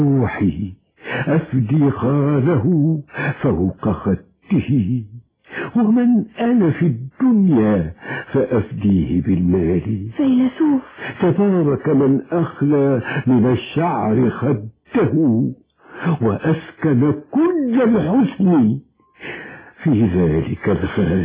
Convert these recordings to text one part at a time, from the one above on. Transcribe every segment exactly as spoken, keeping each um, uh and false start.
روحي أفدي خاله فوق خده، ومن أنا في الدنيا فأفديه بالمال. فيلسوف تبارك من أخلى من الشعر خده، وأسكن كل الحسن في ذلك الخال.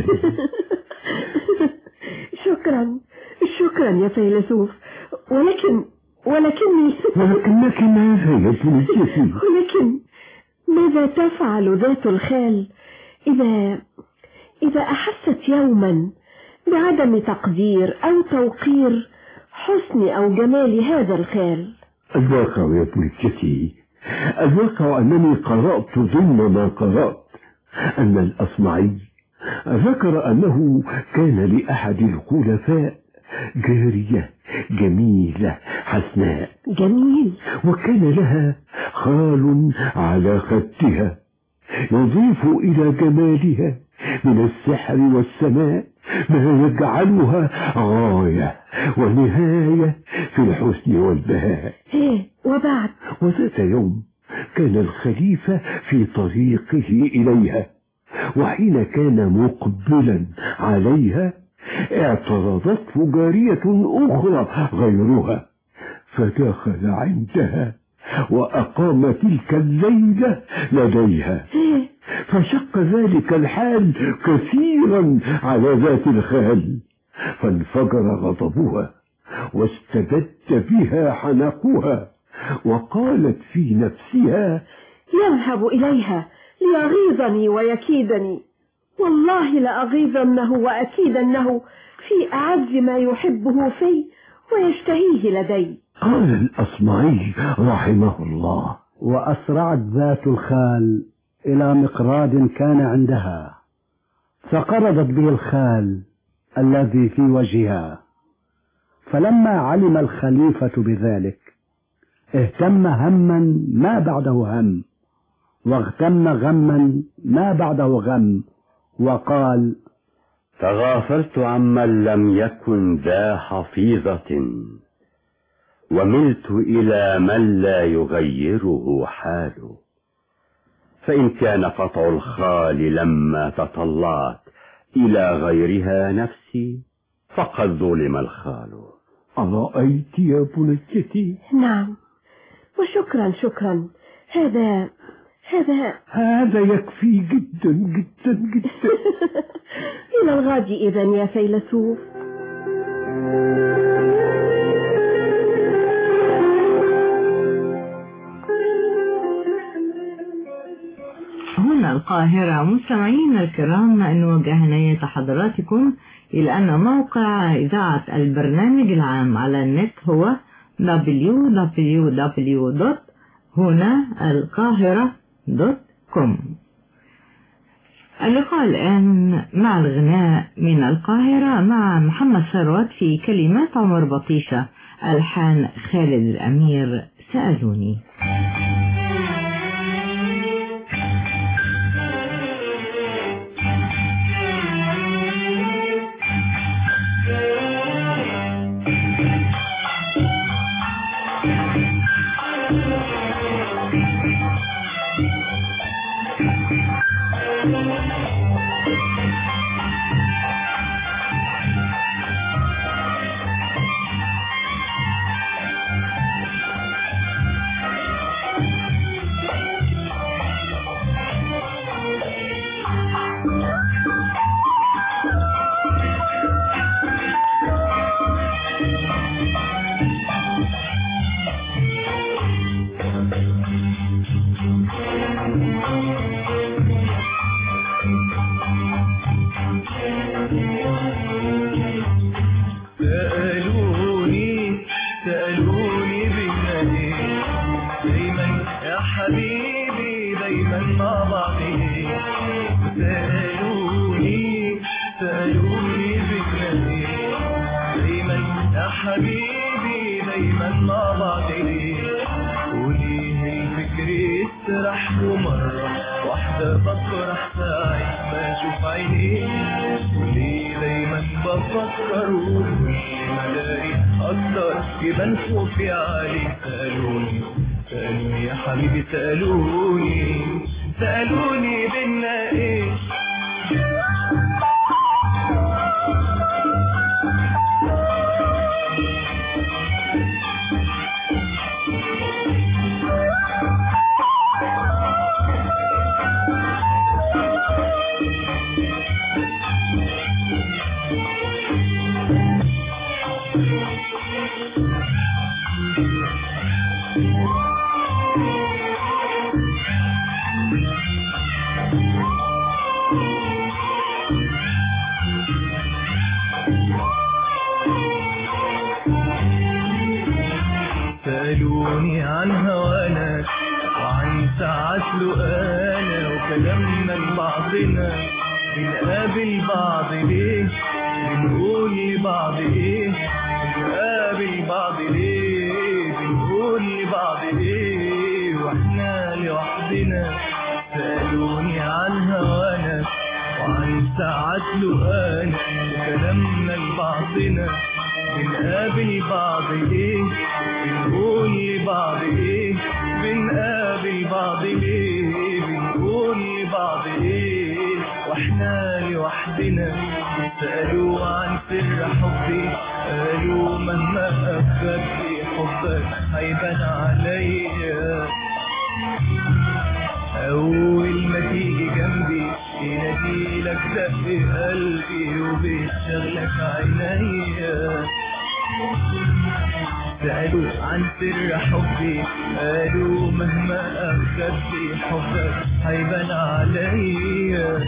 شكرا شكرا يا فيلسوف، ولكن ولكني ولكنك ماذا يا بنتي؟ ولكن ماذا تفعل ذات الخال إذا إذا أحست يوما بعدم تقدير أو توقير حسن أو جمال هذا الخال؟ الواقع يا بنتي، الواقع أنني قرأت ضمن ما قرأت أن الأصمعي ذكر أنه كان لأحد الخلفاء جارية جميلة حسناء. جميل. وكان لها خال على خدها يضيف إلى جمالها من السحر والسماء ما يجعلها غاية ونهاية في الحسن والبهاء. إيه وبعد؟ وذات يوم كان الخليفة في طريقه إليها، وحين كان مقبلا عليها اعترضته جارية أخرى غيرها، فدخل عندها وأقام تلك الليلة لديها، فشق ذلك الحال كثيرا على ذات الخال، فانفجر غضبها واستبد بها حنقها، وقالت في نفسها: يذهب إليها ليغيظني ويكيدني، والله لأغيظنه وأكيدنه في أعز ما يحبه في ويشتهيه لدي. قال الأصمعي رحمه الله: وأسرعت ذات الخال إلى مقراض كان عندها، فقرضت به الخال الذي في وجهها. فلما علم الخليفة بذلك اهتم هما ما بعده هم، واغتم غما ما بعده غم، وقال: تغافلت عمن لم يكن ذا حفيظة، وملت إلى من لا يغيره حاله. فإن كان قطع الخال لما تطلعت إلى غيرها نفسي فقد ظلم الخال. أرأيت يا بنيتي؟ نعم، وشكرا شكرا. هذا هذا هذا يكفي جدا جدا جدا. إلى الغد إذن يا فيلسوف. هنا القاهرة. مستمعين الكرام، نوجه عناية حضراتكم إلى أن موقع إذاعة البرنامج العام على النت هو دبليو دبليو دبليو دوت هنا القاهرة دوت كوم. اللقاء الآن مع الغناء من القاهرة مع محمد ثروت في كلمات عمر بطيشة، ألحان خالد الأمير. سألوني. سألوني يا حبيبي سألوني سألوني بينا ايه سألوني عن هوانا وعن ساعات لقانا وكلامنا لبعضنا بنقابل بعض ليه بنقول لبعض ايه بنقابل بعض ليه بنقول لبعض ايه واحنا لوحدنا سألوني عن هوانا وعن ساعات لقانا وكلامنا لبعضنا بنقابل بعض ليه بنقول لبعض ايه بنقابل بعض ليه بنقول لبعض ايه واحنا لوحدنا سألوا عن سر حبي قالوا مهما أخدت حبك هيبان عليا أول ما تيجي جنبي يناديلك دق قلبي وبيشغلك عينيا سألوا عن سر حبي قالوا مهما أخدت حبك هيبان عليا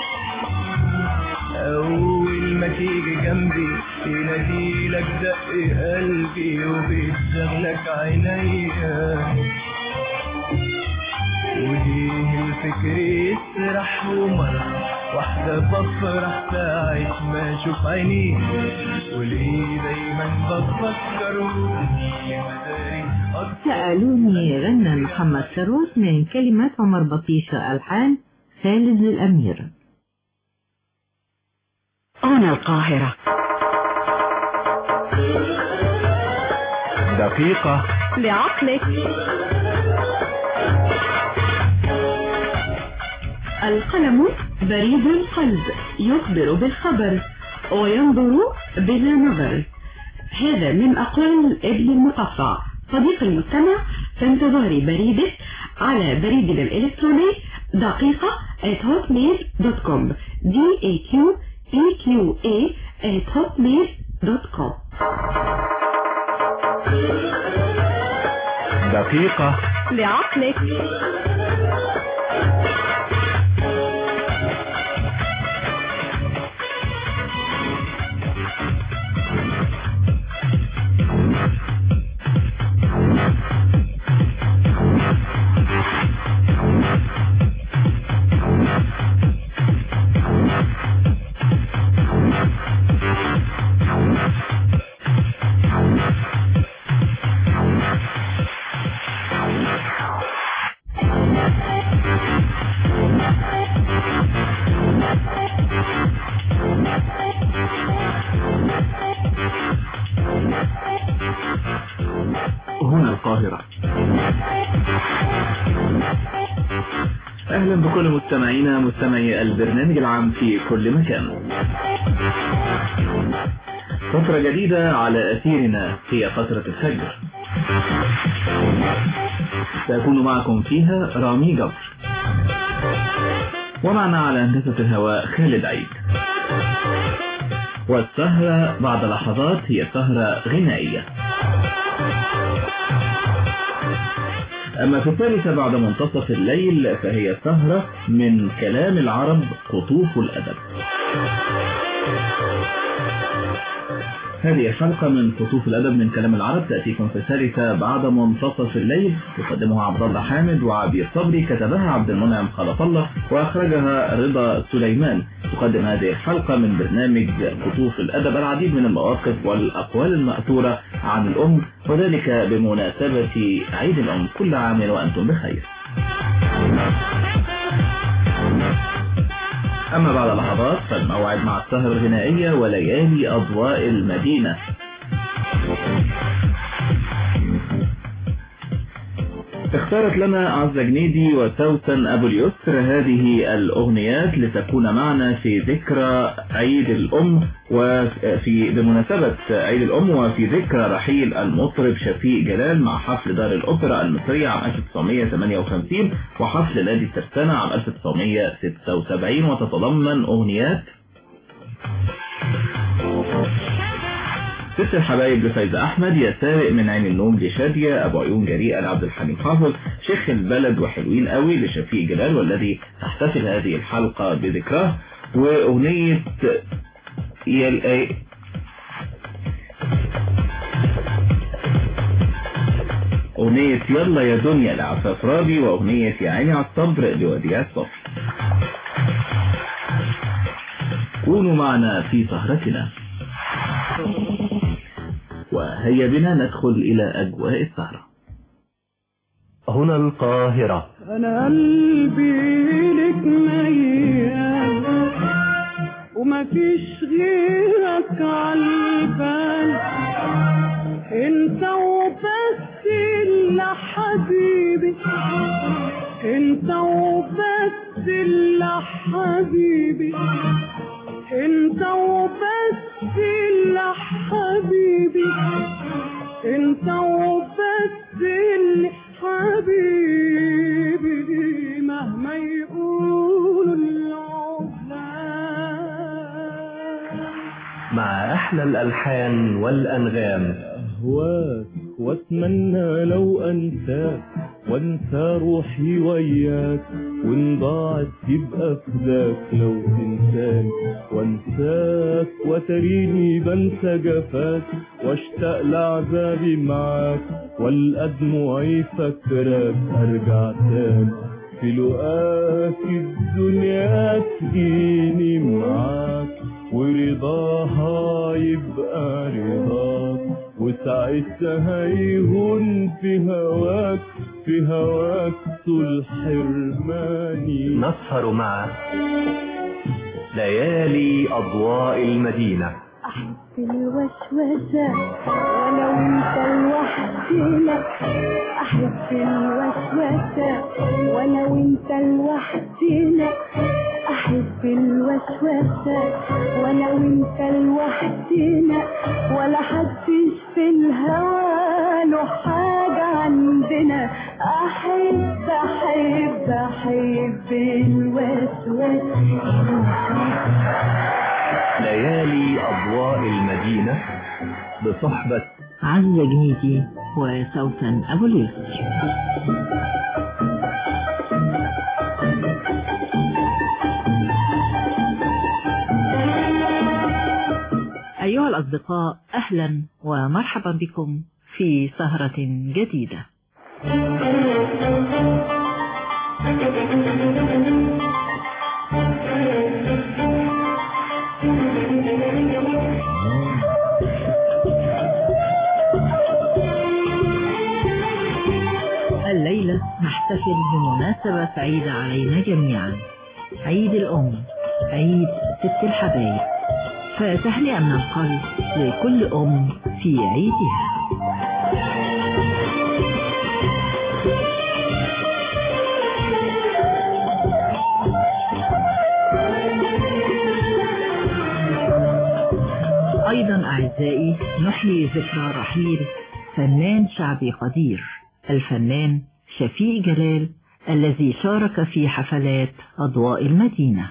أول ما تيجي جنبي يناديلك دق قلبي وبيشغلك عينيا وليه الفكر يسرح ومرة واحدة بفرح ساعة ما اشوف عينيه وليه دايما بفكر سألوني غنى محمد ثروت من كلمات عمر بطيشة ألحان خالد الأمير. هنا القاهرة. دقيقة لعقلك. القلم بريد القلب يخبر بالخبر وينظر بلا نظر. هذا من أقوال ابن المقطع. صديق المستمع في انتظار بريدك على بريدنا الإلكتروني دقيقة at hotmail dot com d a q e q a at hotmail dot com. دقيقة لعقلك. هنا القاهرة. أهلا بكل مستمعينا مستمعي البرنامج العام في كل مكان. فترة جديدة على أثيرنا هي فترة الفجر، سأكون معكم فيها رامي جبر، ومعنا على هندسة الهواء خالد عيد. والسهرة بعد لحظات هي سهرة غنائية. أما في الثالثة بعد منتصف الليل فهي سهرة من كلام العرب قطوف الأدب. هذه الحلقة من قطوف الأدب من كلام العرب تأتيكم في الثالثة بعد منتصف الليل، يقدمها عبد الله حامد وعبير صبري، كتبها عبد المنعم خلف الله وأخرجها رضا سليمان. تقدم هذه الحلقة من برنامج قطوف الأدب العديد من المواقف والأقوال المأثورة عن الأم، وذلك بمناسبة عيد الأم. كل عام وأنتم بخير. أما بعد لحظات فالموعد مع السهرة الغنائية وليالي أضواء المدينة. اختارت لنا عزة جنيدي وسوسن أبو اليسر هذه الأغنيات لتكون معنا في ذكرى عيد الأم، وفي بمناسبة عيد الأم وفي ذكرى رحيل المطرب شفيق جلال مع حفل دار الأوبرا المصرية عام ألف وتسعمائة وثمانية وخمسين وحفل نادي الترسانة عام ألف وتسعمائة وستة وسبعين، وتتضمن أغنيات ست الحبايب لفايزة أحمد، يا سارق من عين النوم لشادية، أبو عيون جريئة لعبد الحليم حافظ، شيخ البلد وحلوين قوي لشفيق جلال والذي تحتفل هذه الحلقة بذكراه، وأغنية يل... أغنية يلا يا دنيا لعفاف راضي، وأغنية يا عيني على الصبر لوديعة صبري. كونوا معنا في سهرتنا، وهيا بنا ندخل إلى أجواء السهرة. هنا القاهرة. أنا قلبي لك ميال وما فيش غيرك عالبال، انت وبس اللي حبيبي، انت وبس اللي حبيبي، انت وبس اللي حبيبي، انت وبس اللي حبيبي، مهما يقولوا العقلاء. مع أحلى الألحان والأنغام. أهواك واتمنى لو أنساك وانسى روحي وياك، وان ضاعت يبقى فداك لو تنساني وانساك، وتريني بنسى جفاك واشتاق لعذابي معاك، والقى دموعي فاكراك ارجع تاني في لقاك الدنيا تجيني معاك، ورضاها يبقى رضاك، وساعتها يهون في هواك في هواك طول حرماني. نسهر مع ليالي أضواء المدينة. أحس الوسوسة ولو انت لوحدنا، أحس الوسوسة ولو انت لوحدنا، أحس الوسوسة ولو انت لوحدنا، ولا حدش في الهوى له حاجة عندنا، أحب أحب أحب الوسوسة. ليالي أضواء المدينة بصحبة عزة جنيدي وسوسن أبو اليسر. أيها الأصدقاء، أهلا ومرحبا بكم في سهرة جديدة. الليلة نحتفل بمناسبة سعيدة علينا جميعا، عيد الأم، عيد ست الحبايب، فتهنئة من القلب لكل أم في عيدها. أيضا أعزائي نحيي ذكرى رحيل فنان شعبي قدير، الفنان شفيق جلال، الذي شارك في حفلات أضواء المدينة.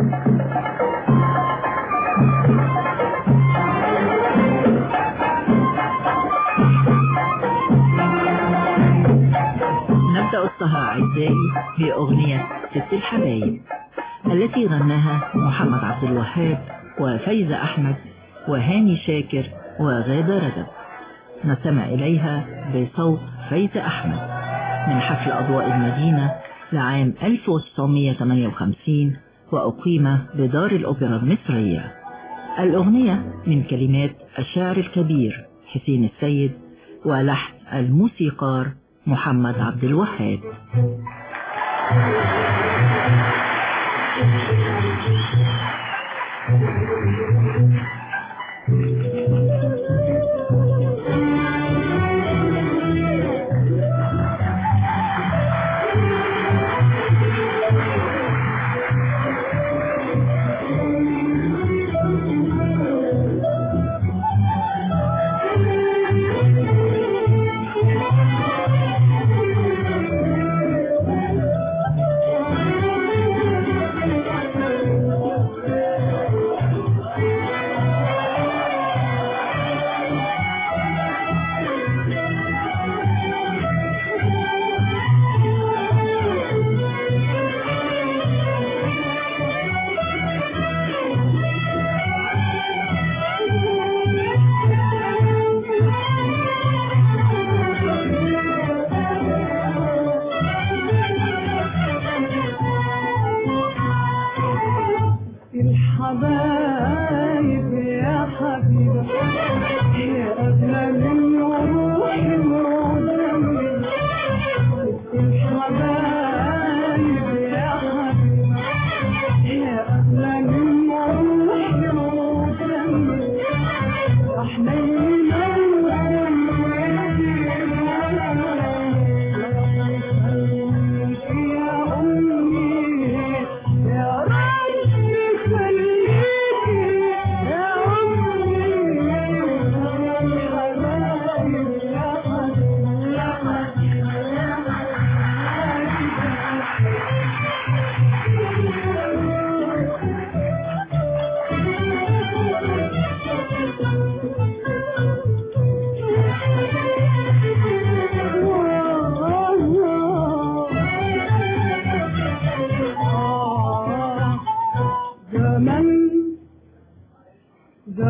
نبدأ السهرة أعزائي بأغنية ست الحبايب التي غناها محمد عبد الوهاب وفايزة أحمد وهاني شاكر وغادة رجب، نستمع إليها بصوت فايزة أحمد من حفل أضواء المدينة لعام ألف وتسعمائة وثمانية وخمسين، وأقيم بدار الأوبرا المصرية. الأغنية من كلمات الشاعر الكبير حسين السيد ولحن الموسيقار محمد عبد الوهاب.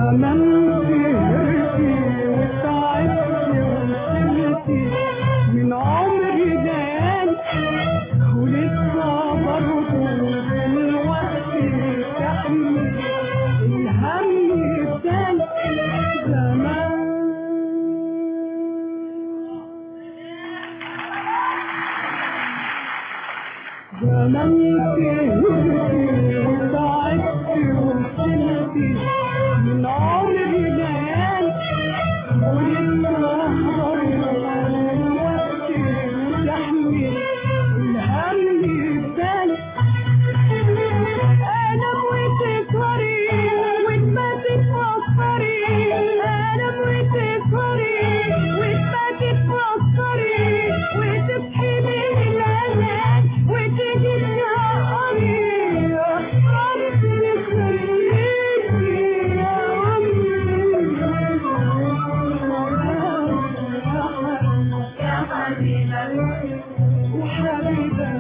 زمان سهرتي وتعبتي وشلتي من عمري ليالي ولسه برضه دلوقتي تحمل الهم التاني زمان. زمان سهرتي وتعبتي وشلتي من عمري ليالي ولسه برضه دلوقتي تحمل الهم التاني. انا وتسهري وتباتي تفكري انا وتسهري وتباتي تفكري وتصحي من الأذان وتجي تنقري يا ربي خليكي يا أمي يا حبيبة وحبيبة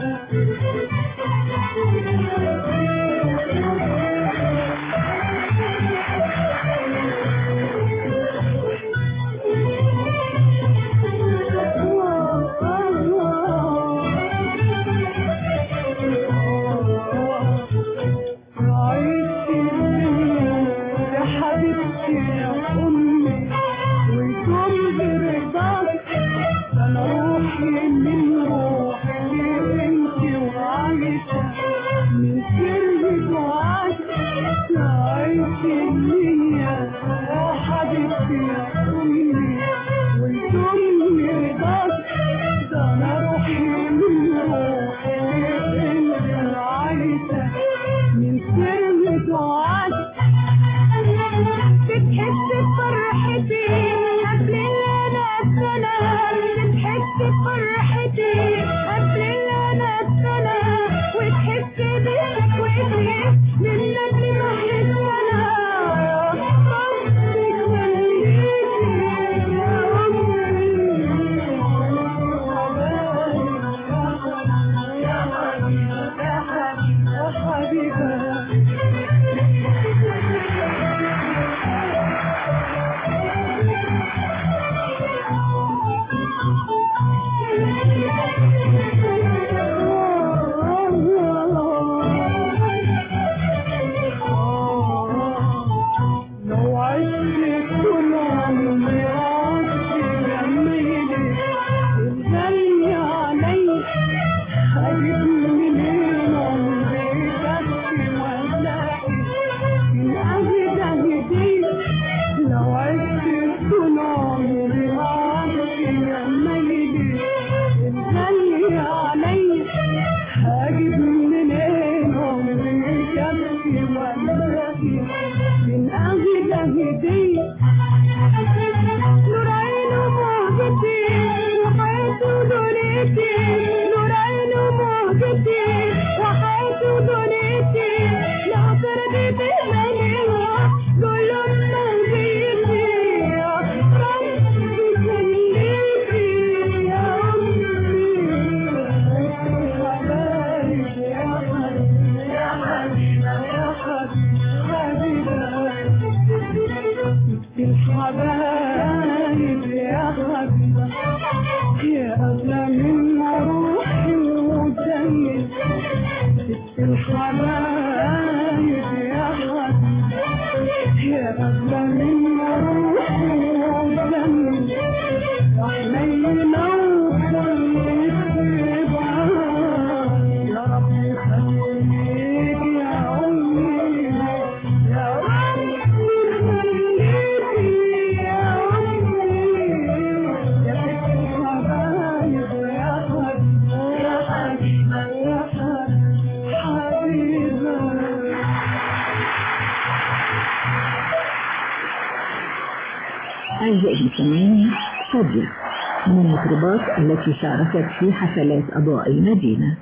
أعزائي المستمعين، صديق من المطربات التي شاركت في حفلات أضواء المدينة،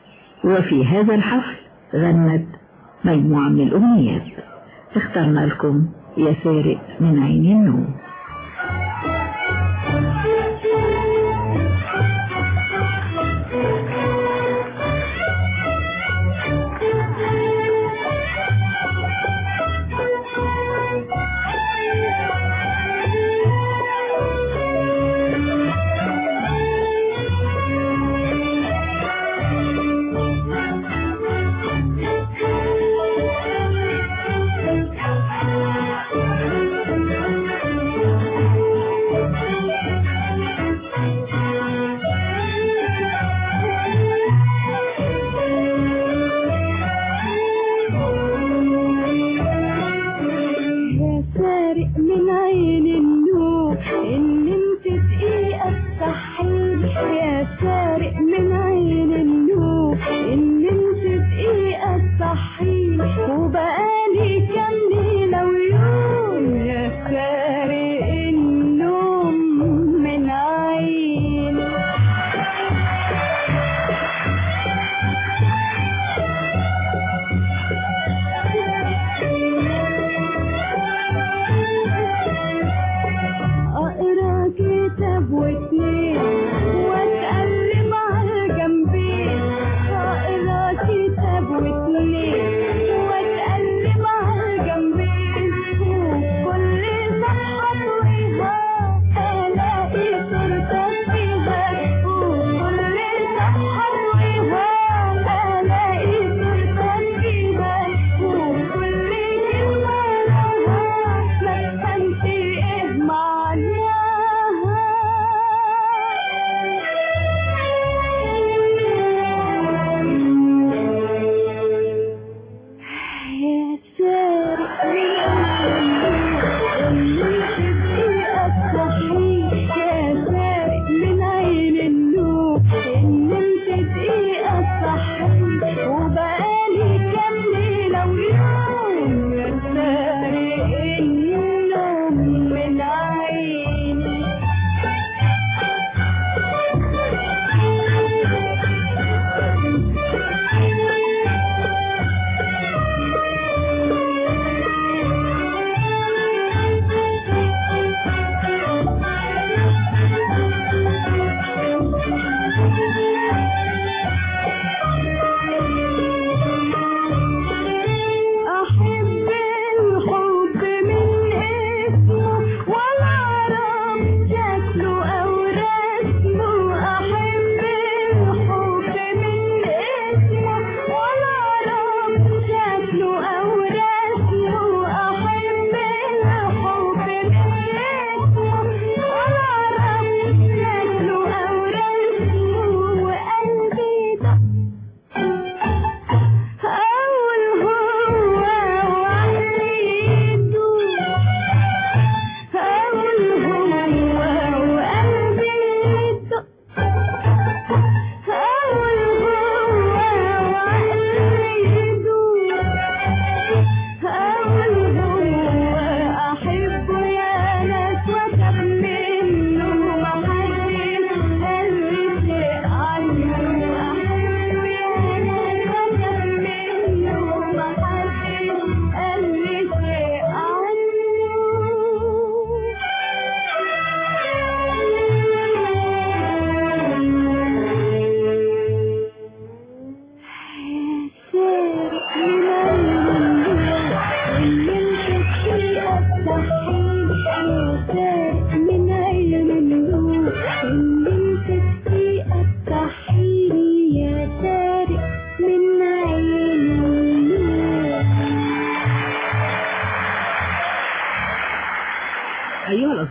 وفي هذا الحفل غنت مجموعة من الأغنيات. اخترنا لكم يا سارق من عين النوم.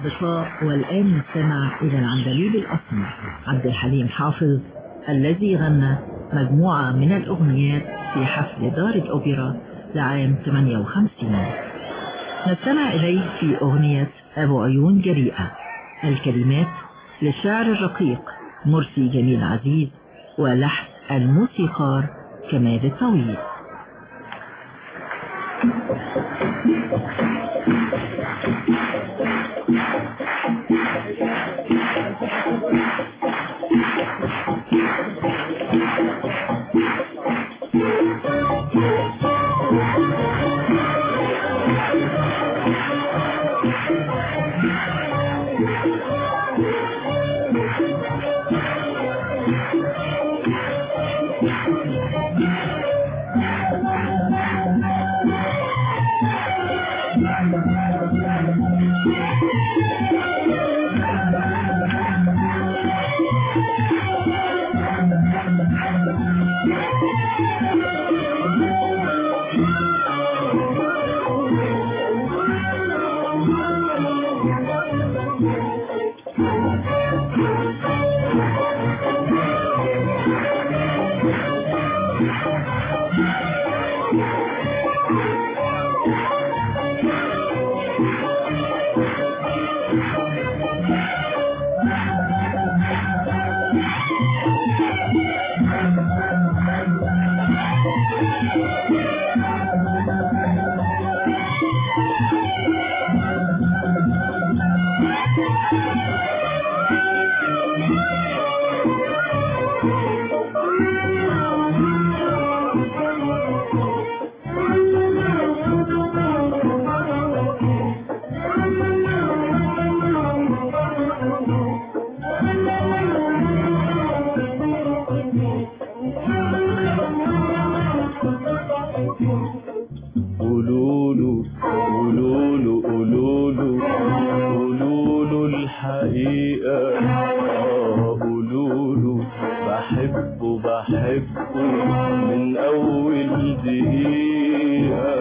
الأصدقاء، والآن نستمع إلى العندليب الأسمر عبد الحليم حافظ الذي غنى مجموعة من الأغنيات في حفل دار الأوبرا لعام ثمانية وخمسين. نستمع إليه في أغنية أبو عيون جريئة، الكلمات للشاعر الرقيق مرسي جميل عزيز، ولحن الموسيقار كمال الطويل. قولولو قولولو قولولو قولولو الحقيقة، آه قولولو بحبه بحبه من أول دقيقة.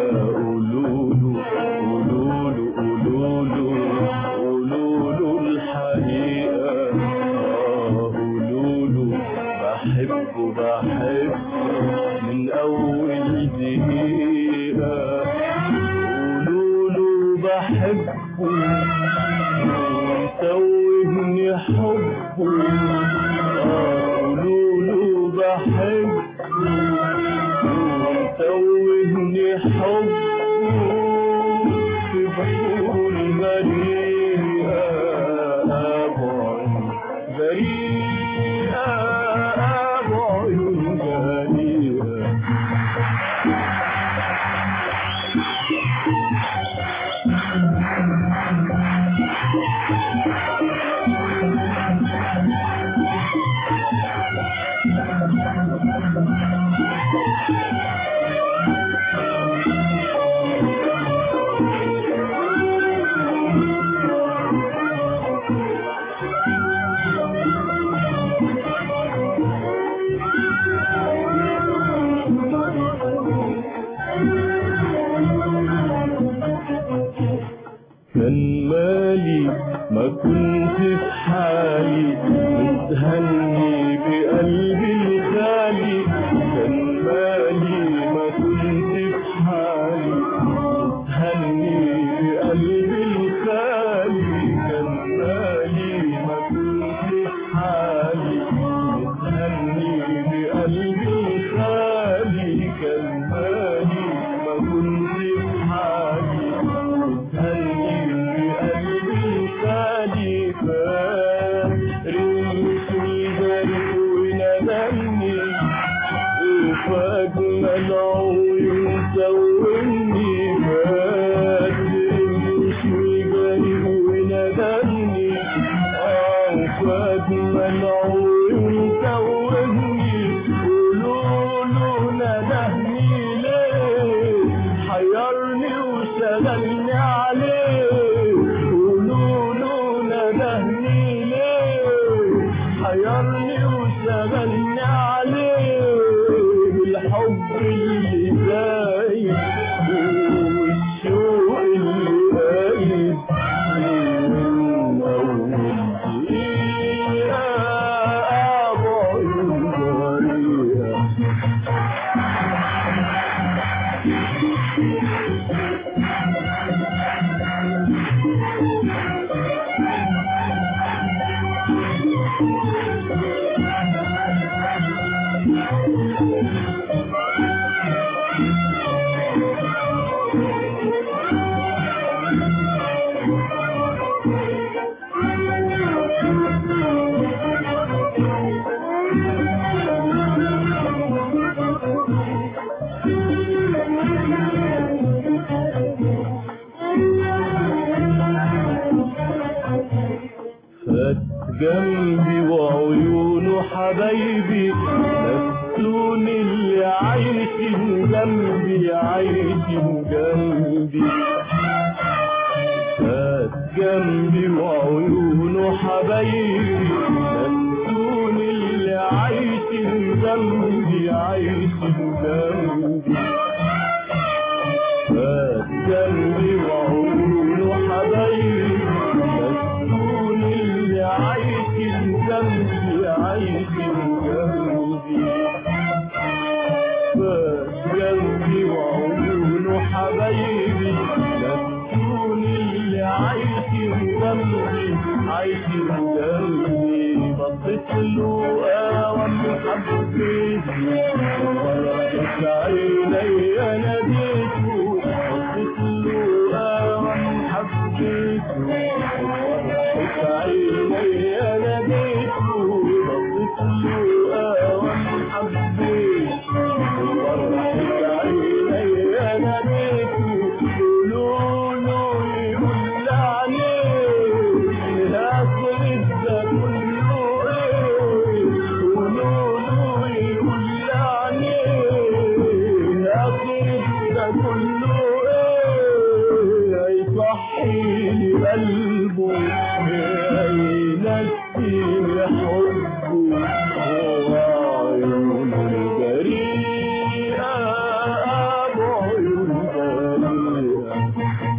قولولو قولولو قولولو قولولو الحقيقة، آه قولولو بحبه بحبه من أول دقيقة. قولولو بحبه ويتوهني حبه، قولولو بحبه ويتوهني حبه في بحور بريئة. أبو عيون بريئة، أبو عيون بريئة. كان مالي ما كنت في حالي متهني بقلبي الخالي. كان مالي ما كنت في حالي متهني بقلبي الخالي. كان مالي ما كنت في حالي متهني بقلبي الخالي. كان مالي ما كنت في حالي متهني فأجمل عيون سوّني فاترمش وجري وندمني. آه فأجمل عيون سوّني قولولو ندهني ليه حيرني وشغلني عليه. قولولو ندهني ليه حيرني وشغلني عليه. الحب اللي جنبي وعيونه حبايبي نسوني اللي عايشين جنبي عايشين جنبي فات جنبي وعيونه حبايبي نسوني اللي عايشين جنبي عايشين جنبي فات جنبي وعيونه حبايبي عايشين جنبي عايشين جنبي فات جنبي وعيونه حبايبي نسوني اللي عايشين جنبي عايشين جنبي بصيت له اوام حبيتي وفرحت عيني ناديته بصيت له اوام حبيتي عيني انا بيته بصيت له اوام حبيت وفرحت عيني انا بيته قولوله يقول عليه الاخر ده كله ايه قولوله يقول عليه الاخر ده كله ايه هيصحي لي قلبه نسيني حبه وعيون البريئة أبو عيون بريئة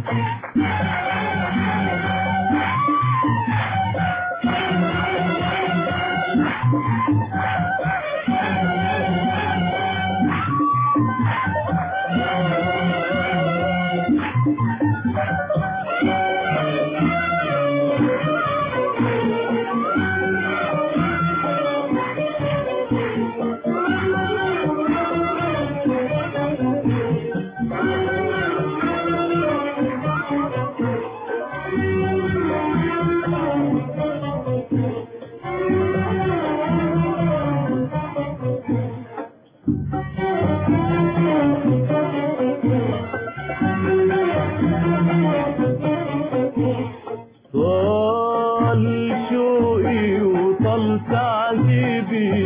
طال شوقي وطال تعذيبي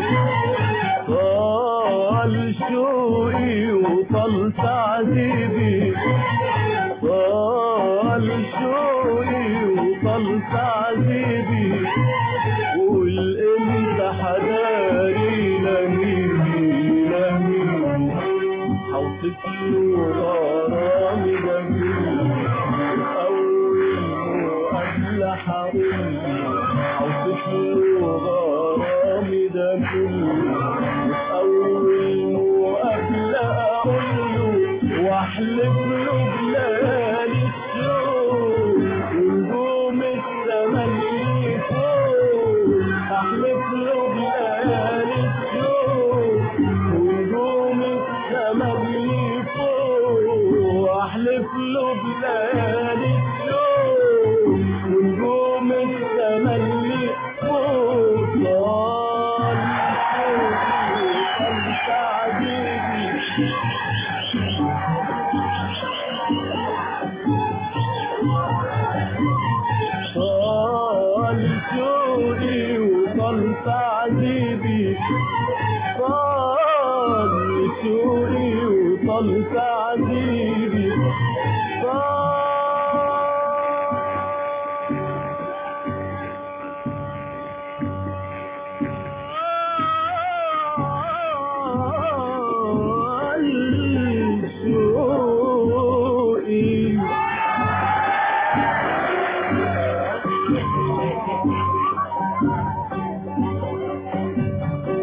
طال شوقي وطال تعذيبي طال شوقي وطال تعذيبي قول امتى حداري لميني لميني حوصف له غرامي جميل حبيبي حوصف له غرامي ده كله أول مقابلة أقول له وأحلف له بليالي الشوق ونجوم التملي فوق أحلف له بليالي الشوق ونجوم التملي فوق أحلف له بليالي الشوق ونجوم التملي فوق طال شوقي تعذيبي طال شوقي وطال تعذيبي طال شوقي وطال تعذيبي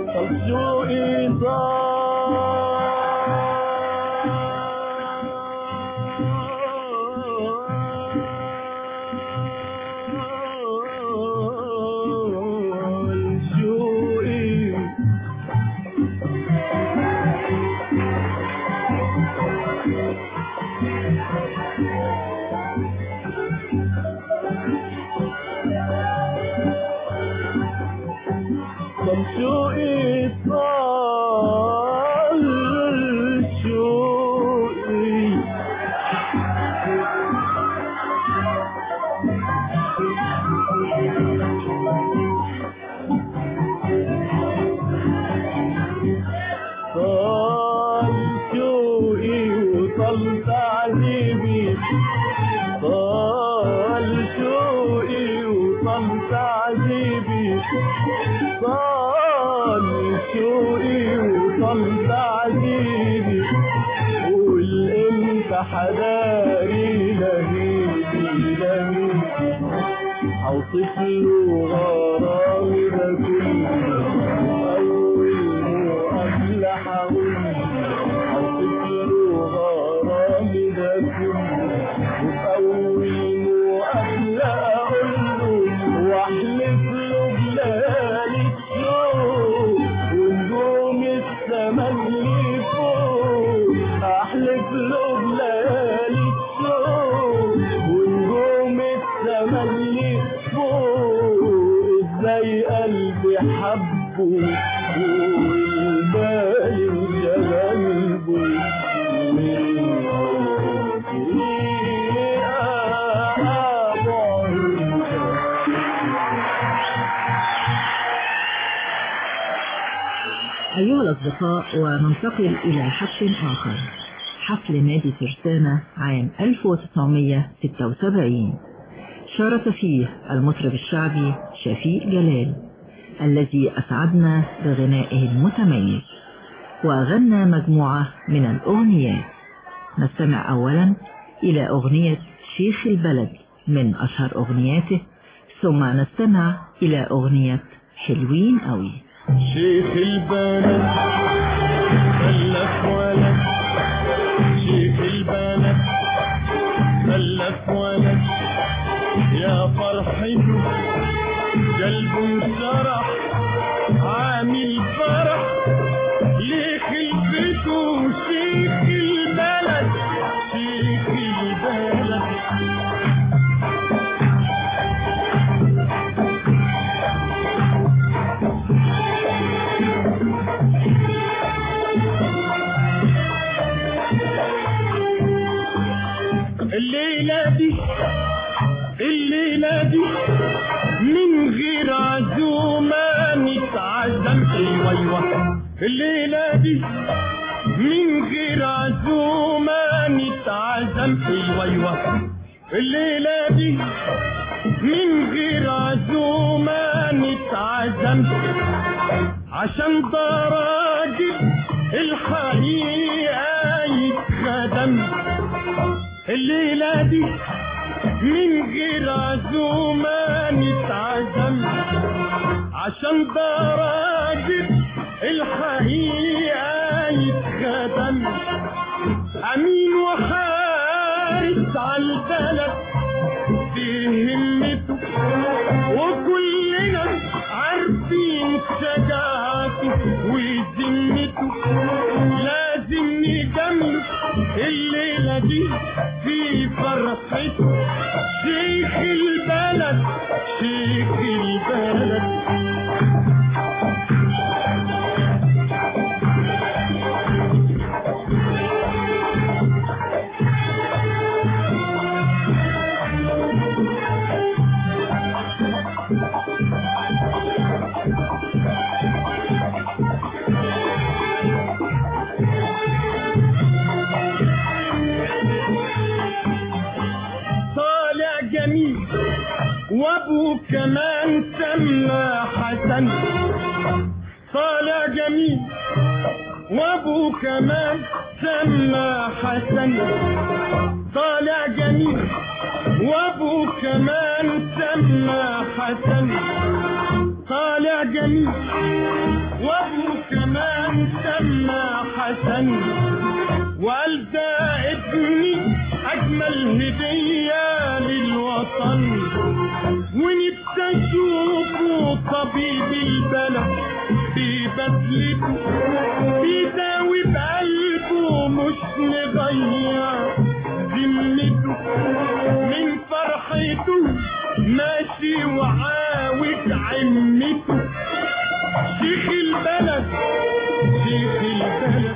شوقي شوقي طال شوقي طال شوقي وطال تعذيبي طال شوقي وطال تعذيبي طال شوقي وطال تعذيبي قول انت حداري لهيبي لهيبي اوصف له غرامي ده كله اول مقابله هقول اوصف له غرامي ده كله واول مقابله اقول له واحلف له بلالي الشوق ونجوم السما اللي فوق احلف له بلالي الشوق ونجوم السما اللي فوق ازاي قلبي حبه والبالي جلبه من أيها الأصدقاء، وننتقل إلى حفل آخر، حفل نادي ترسانة عام ألف وتسعمائة وستة وسبعين. شارك فيه المطرب الشعبي شفيق جلال الذي أسعدنا بغنائه المتميز، وغنى مجموعة من الأغنيات. نستمع أولا إلى أغنية شيخ البلد من أشهر أغنياته، ثم نستمع إلى أغنية حلوين قوي. شيخ البلد خلف ولد شيخ البلد خلف ولد يا فرحته قلبه انشرح عامل فرح لخلفته شيخ البلد شيخ البلد الليلة دي الليلة دي من غير عزومة نتعزم ايوه ايوه الليلة دي من غير عزومة نتعزم ايوه ايوه الليلة دي من غير عزومة نتعزم عشان ده راجل الحقيقة يتخدم الليلة دي من غير عزومة نتعزم عشان ده راجل الحقيقة يتخدم أمين وحارس عالبلد في همته وكلنا عارفين شجاعته وذمته لازم نجمل الليلة دي في فرحته شيخ البلد شيخ البلد وابو كمان سمى حسن طالع جميل وابو كمان سمى حسن طالع جميل وابو كمان سمى حسن طالع جميل وابو كمان سمى حسن وقال ده ابني اجمل هدية للوطن ونفسي اشوفه طبيب البلد في بذلته بيداوي بقلبه مش مغير ذمته من فرحته ماشي وعاوج عمته شيخ البلد شيخ البلد.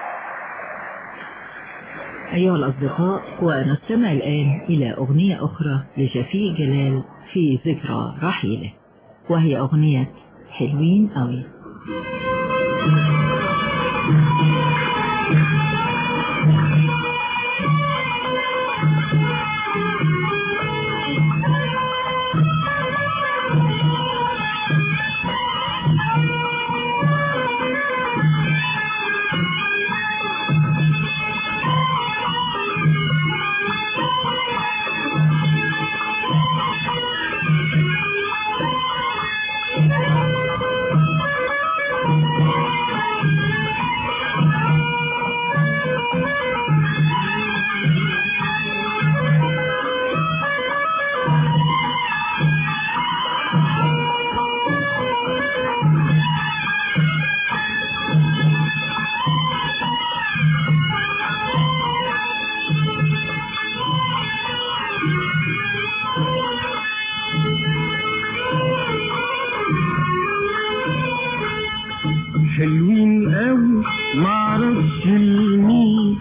أيها الأصدقاء، ونستمع الآن إلى أغنية أخرى لشفيق جلال في ذكرى رحيله، وهي أغنية حلوين قوي. حلوين قوي معرفش المين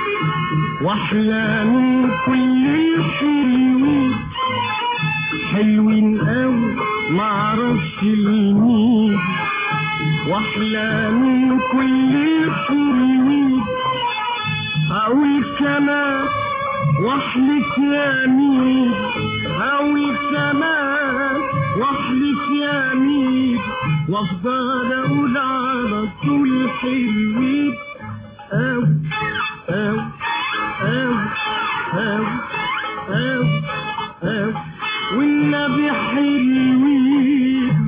واحلى من كل الحلوين. حلوين قوي معرفش المين واحلى من كل الحلوين. اقول كمان واحلف يمين، اقول كمان واحلف يمين، وافضل اقول على طول حلوين او او او او او او والنبي حلوين.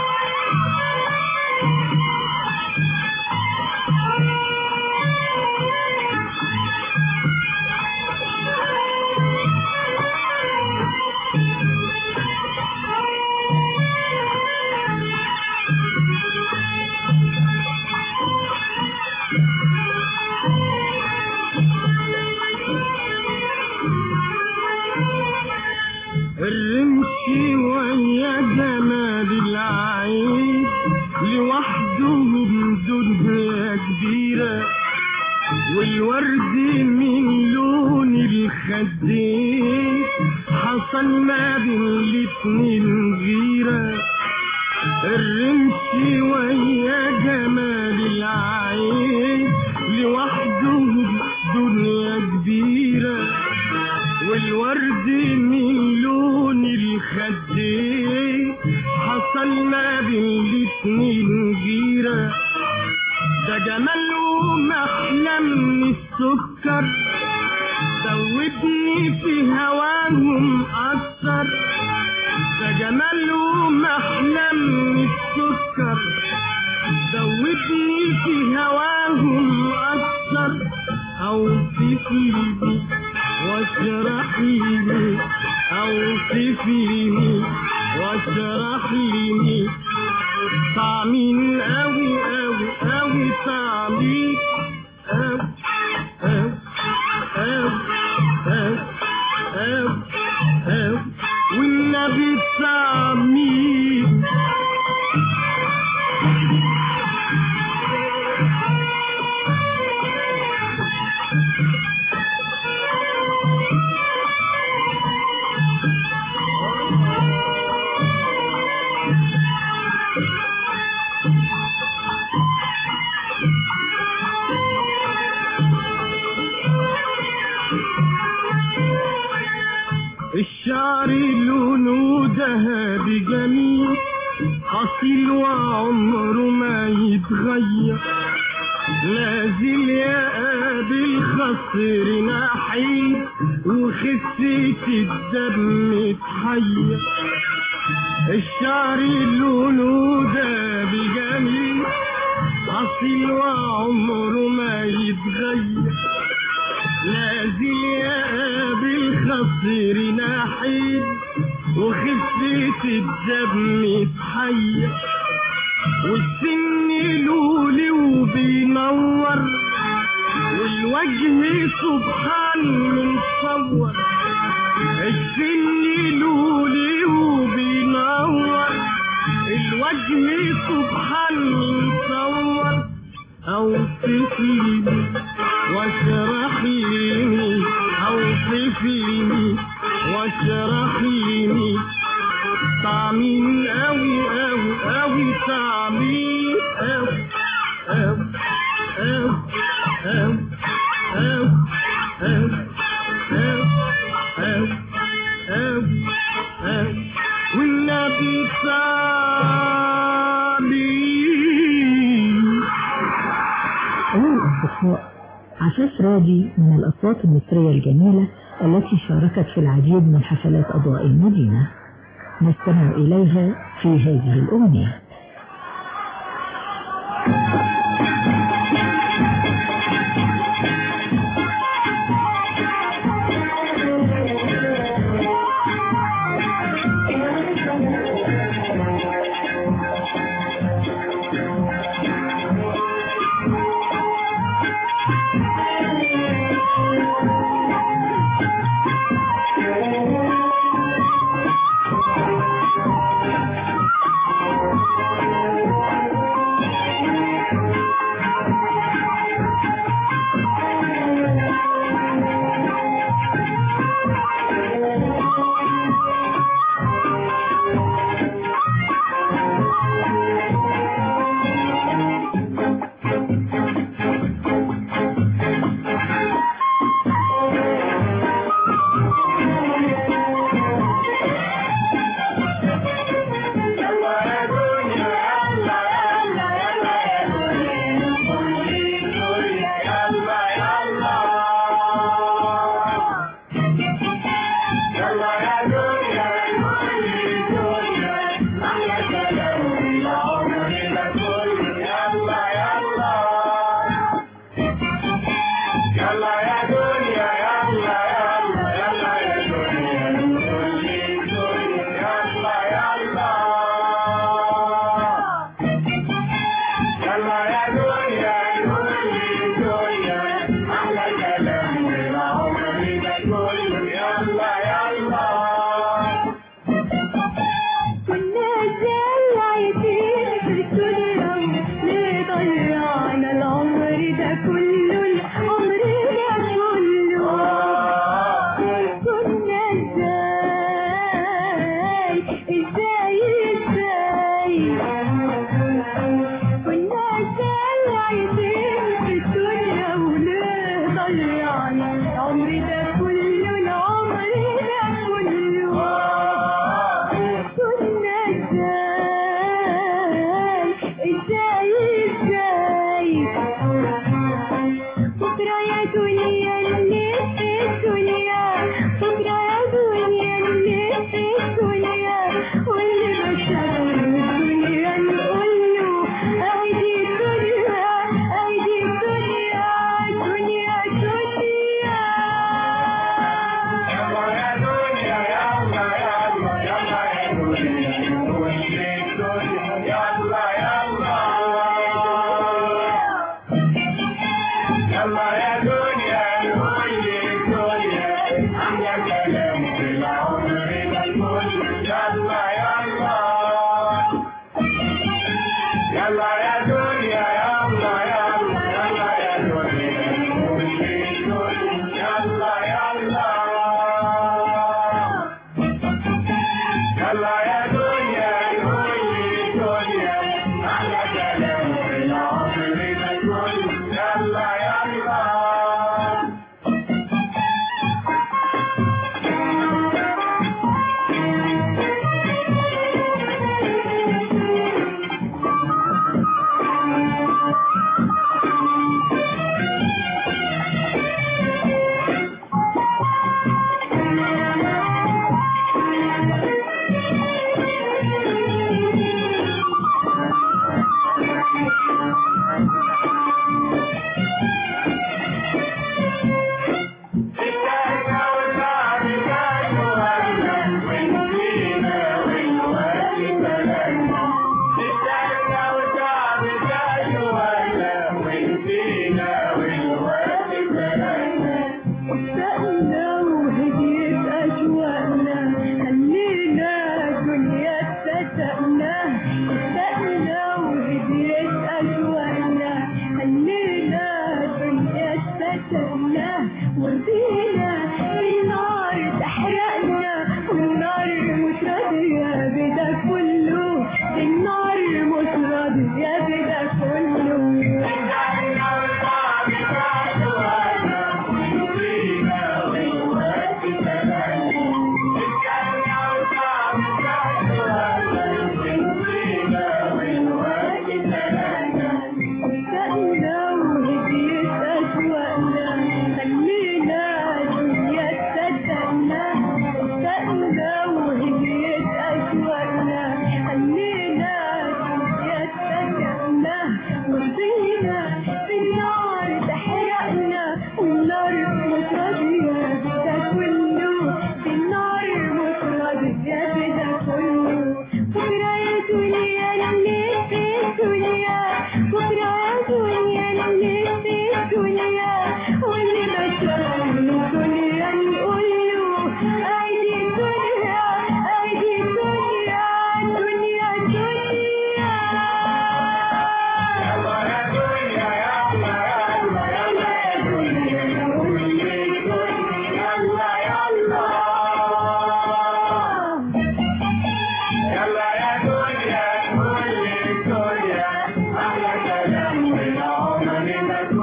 الرمشي ويا جمال العين لوحدهم دنيا كبيرة، والورد من لون الخدين حصل ما بين الاتنين غيرة. الرمشي ويا جمال العين لوحدهم دنيا كبيرة، والورد من لون الخدين حصل ما بين الاتنين غيرة. ده جمالهم أحلى من السكر، دوبني في هواهم أكتر. ده جمالهم أحلى من السكر، دوبني في هواهم أكتر. أوصف لي واشرح لي، اوصف لي واشرح لي طعمين قوي قوي قوي طعمين قوي قوي قوي قوي قوي قوي والنبي طعمين. الشعر لونه ذهبي جميل أصيل وعمره ما يتغير، لازل يقابل خصر نحيل وخفة الدم تحير. الشعر لونه ذهبي جميل أصيل وعمره ما يتغير، لازل يقابل خصر نحيل وخفة الدم تحير. والسن لولي وبينور والوجه سبحان مصور. السن لولي وبينور الوجه سبحان مصور اوصف لي واشرح لي اوصف لي واشرح لي طعمين قوي قوي قوي طعمين قوي قوي قوي قوي قوي قوي قوي قوي قوي والنبي صالي. أيها الأصدقاء، عفاف راضي من الأصوات المصرية الجميلة التي شاركت في العديد من حفلات أضواء المدينة، نستمع إليها في هذه الأغنية.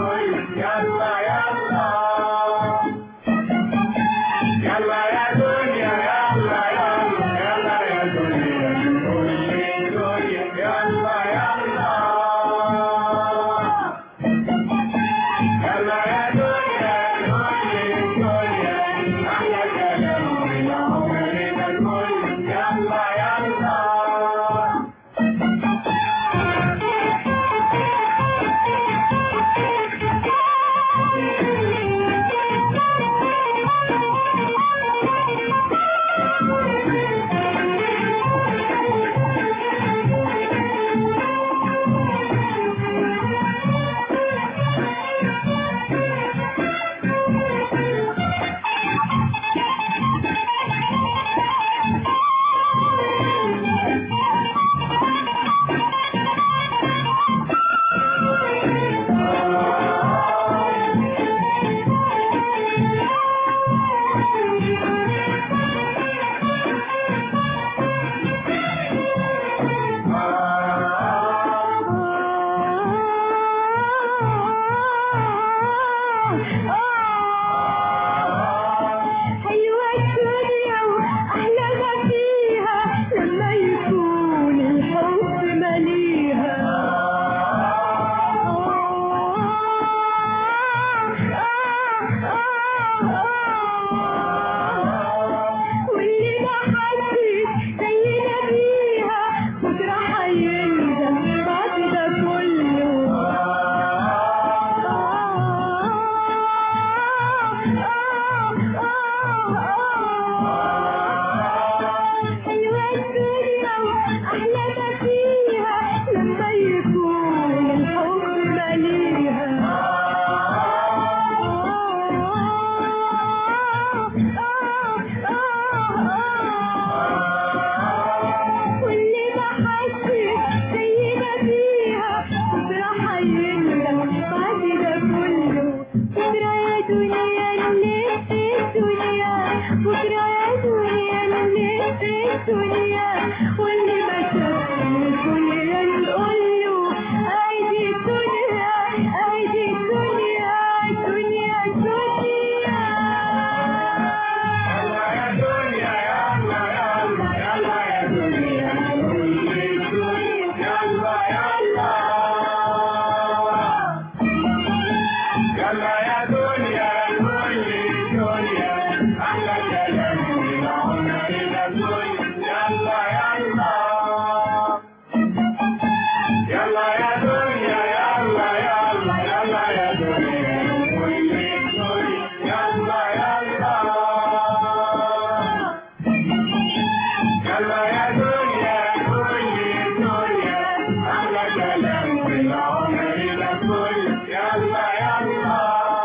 يلا يلا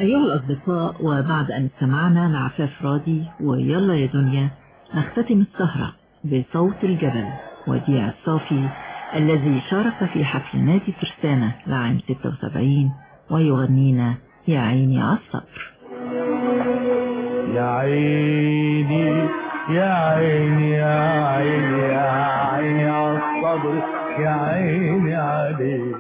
أيها الأصدقاء، وبعد أن استمعنا لعفاف راضي ويلا يا دنيا، نختتم السهرة بصوت الجبل وديع الصافي الذي شارك في حفل نادي ترسانة لعام ستة وسبعين ويغنينا يا عيني عالصبر. يا عيني يا عيني يا عيني يا عيني عالصبر يا عيني عليك.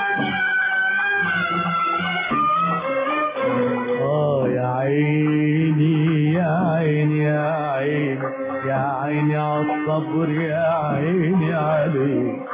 اه يا عيني يا عيني يا عيني يا عيني عالصبر يا عيني عليك.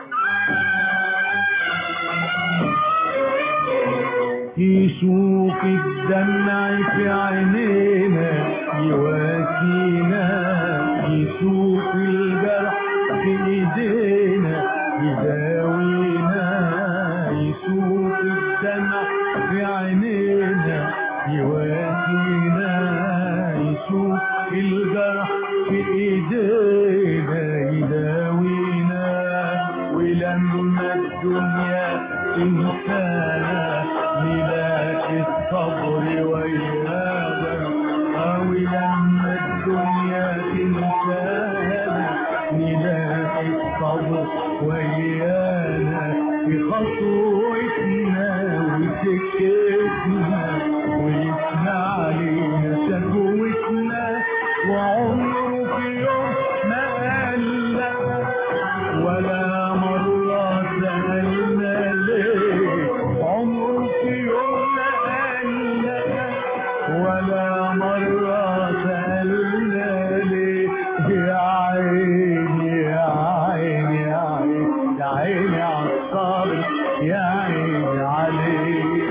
يشوف الدمع في عينينا يواسينا، يشوف الجرح في ايدينا يداوينا، يشوف الدمع في عينينا يواسينا، يشوف الجرح في ايدينا يداوينا. ولما الدنيا تنسانا نلاقي الصبر ويانا، ولما الدنيا تنسانا نلاقي الصبر ويانا. في خطوتنا وسكتنا ويسمع لينا شكوتنا، وعمره في يوم ما قلنا ولا مرة سألنا ليه. عمره في يوم ما قلنا ولا مرة سألنا ليه. يا عيني يا عيني يا عيني يا عيني عالصبر يا عيني عليك،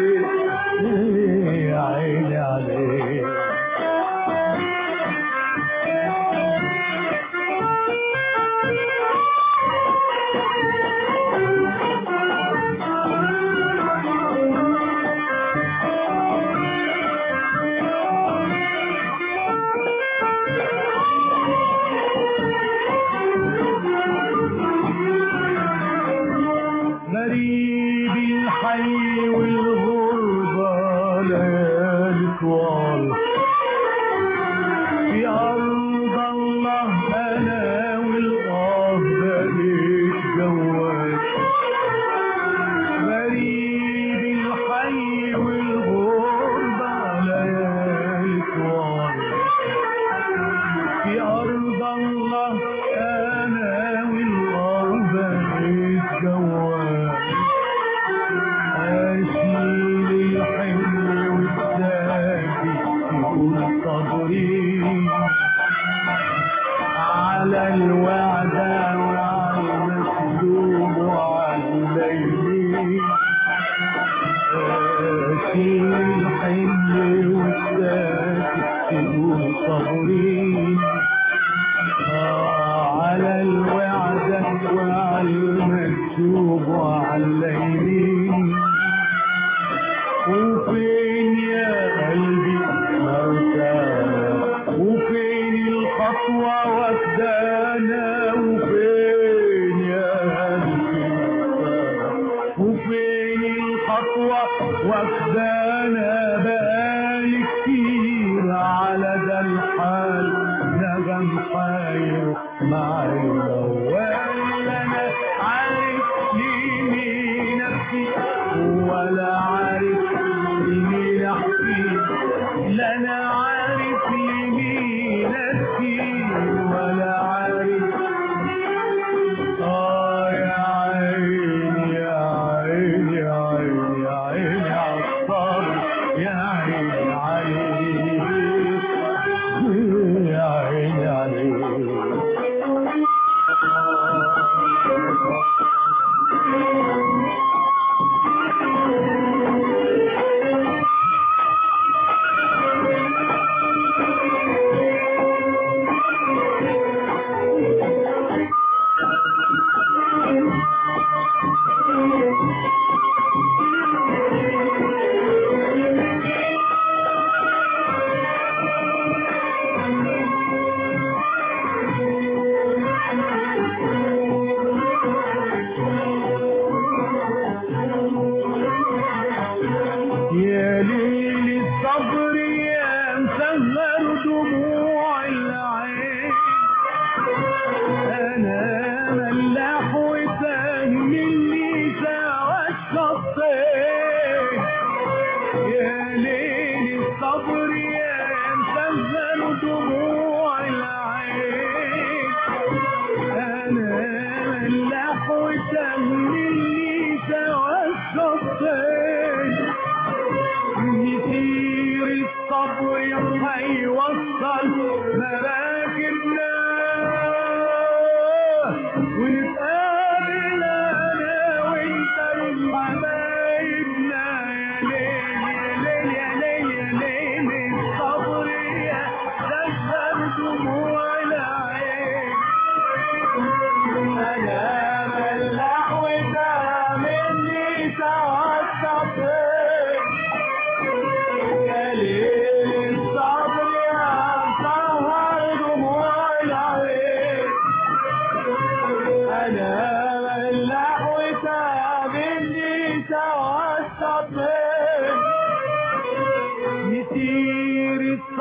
يا عيني عليك. غريب الحي والغربة ليالي طوال، في أرض الله أنا والله بقيت جوال. غريب الحي والغربة ليالي طوال، في أرض الله أنا والله بقيت جوال. أشيل الحمل والساقي يقول صبري على الوعدة وعلى المكذوب وعلى الليل. أشيل الحمل والساقي يقول صبري على الوعدة وعلى المكذوب وعلى الليل. وفين يا قلبي مرتاح، وفين الخطوة واخدانا، وفين يا قلبي مرتاح، وفين الخطوة واخدانا. بقالي كتير على ده الحال نغم حاير معي موال. انا عارف ليه نفسي ولا عارف لمين احكي، لا انا عارف لمين احكي ولا عارف. اه يا عيني يا عيني يا عيني يا عيني عالصبر يا عيني عليك، يا عيني عليك.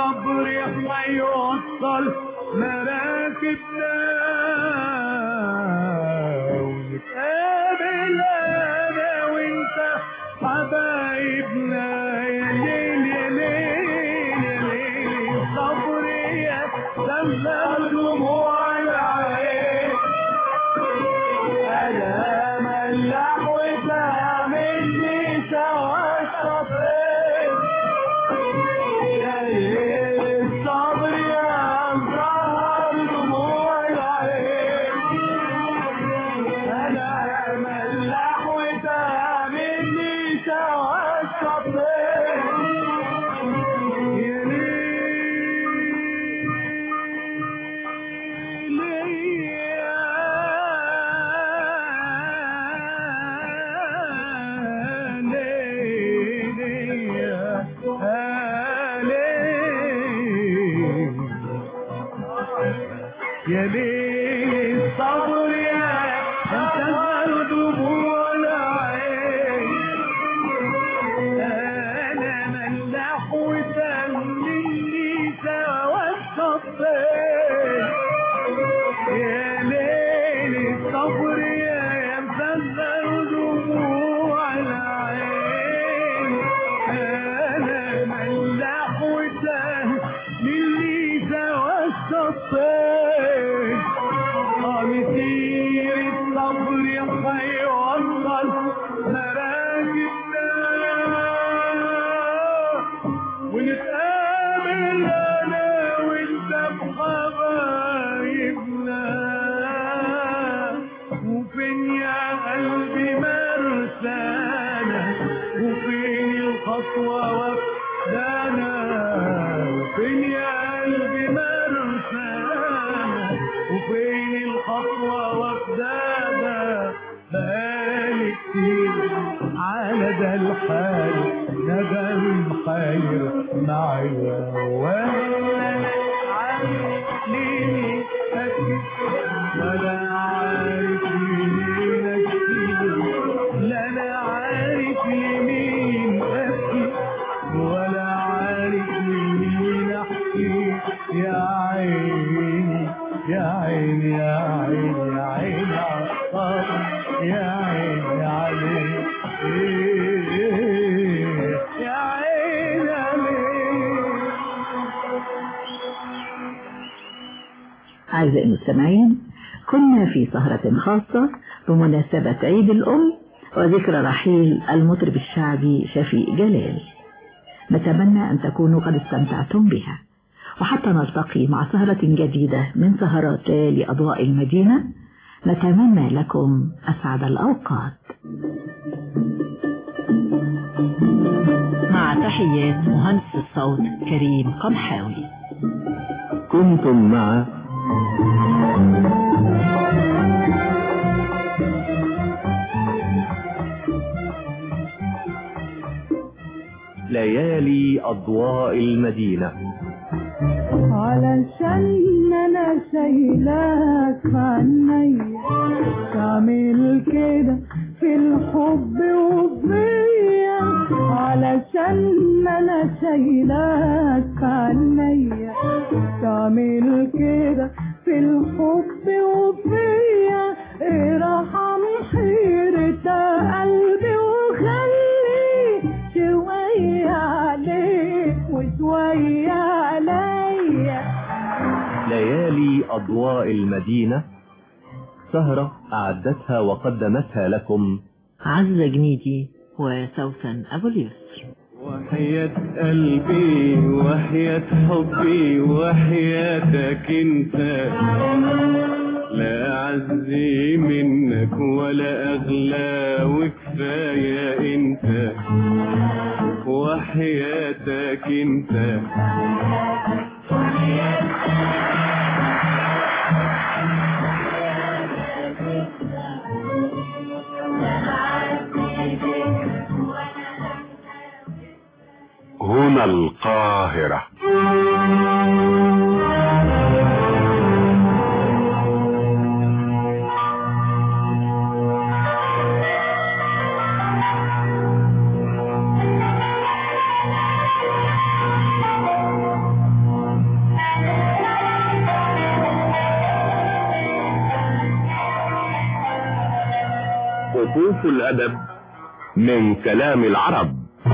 الصبر هيوصل مراكبنا ونتقابل انا وانت حبايبنا يا ليل يا ليل يا ليل الصبر يا سلم دموع العين انا ملاح وتعملني سوا الصبر يا ليل الصبر يا مزهر دموع العين انا ملاح وتعملني سوا الصبر يا يا ليل الصبر يا انتظر دموع العين انا ملاح وتملي سوا الصبر يا ليل الصبر يا انتظر دموع العين انا ملاح وتملي سوا الصبر مسير الصبر هيوصل مراكبنا ونتقابل انا وانت بحبايبنا وفين يا قلبي مرسانا وفين الخطوة وفدانا وفين يا قلبي مرسانا وفين الخطوة وفدانا بقالي كتير على ده الحال ندم خير معايا ولا عارف ليه أكيد ولا عارف لمين أكيد لا أنا عارف لمين أكيد ولا عارف لمين أحكي يا عيني يا عيني يا عيني يا عيني عالصبر يا عيني عليك يا عيني عليك. أعزائي المستمعين، كنا في سهرة خاصة بمناسبة عيد الأم وذكرى رحيل المطرب الشعبي شفيق جلال. نتمنى أن تكونوا قد استمتعتم بها، وحتى نلتقي مع سهرة جديدة من سهرات ليالي أضواء المدينة نتمنى لكم أسعد الأوقات. مع تحيات مهندس الصوت كريم قمحاوي. كنتم مع ليالي أضواء المدينة. علشان انا شايلاك عني تعمل كده في الحب وفيا علشان انا شايلاك عني تعمل كده في الحب وفيا ارحم حيرة قلبي وخلي شوية عليك وشوية عليا. ليالي أضواء المدينة، سهرة أعدتها وقدمتها لكم عزة جنيدي وسوسن أبو اليسر. وحياة قلبي وحياة حبي وحياتك انت لا أعزي منك ولا أغلى وكفاية انت وحياتك انت هنا القاهرة. صفوف الأدب من كلام العرب.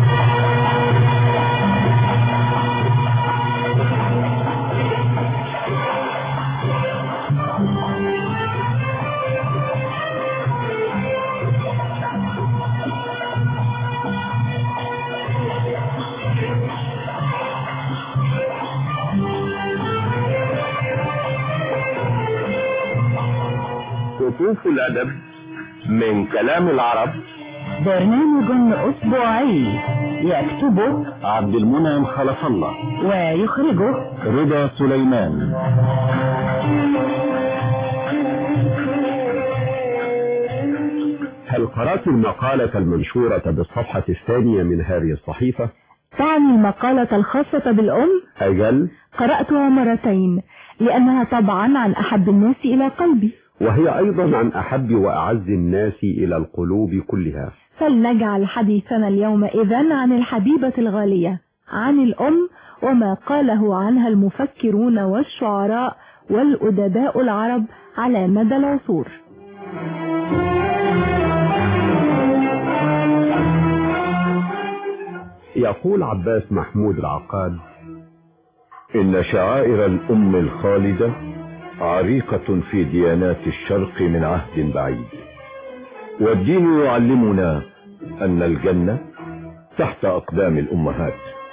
صفوف الأدب من كلام العرب، برنامج أسبوعي يكتبه عبد المنعم خلف الله ويخرجه رضا سليمان. هل قرأت المقالة المنشورة بالصفحة الثانية من هذه الصحيفة؟ تعني المقالة الخاصة بالأم؟ أجل، قرأتها مرتين لأنها طبعا عن أحب الناس إلى قلبي، وهي أيضا عن أحب وأعز الناس إلى القلوب كلها. فلنجعل حديثنا اليوم إذن عن الحبيبة الغالية، عن الأم وما قاله عنها المفكرون والشعراء والأدباء العرب على مدى العصور. يقول عباس محمود العقاد: إن شعائر الأم الخالدة عريقة في ديانات الشرق من عهد بعيد، والدين يعلمنا أن الجنة تحت أقدام الأمهات.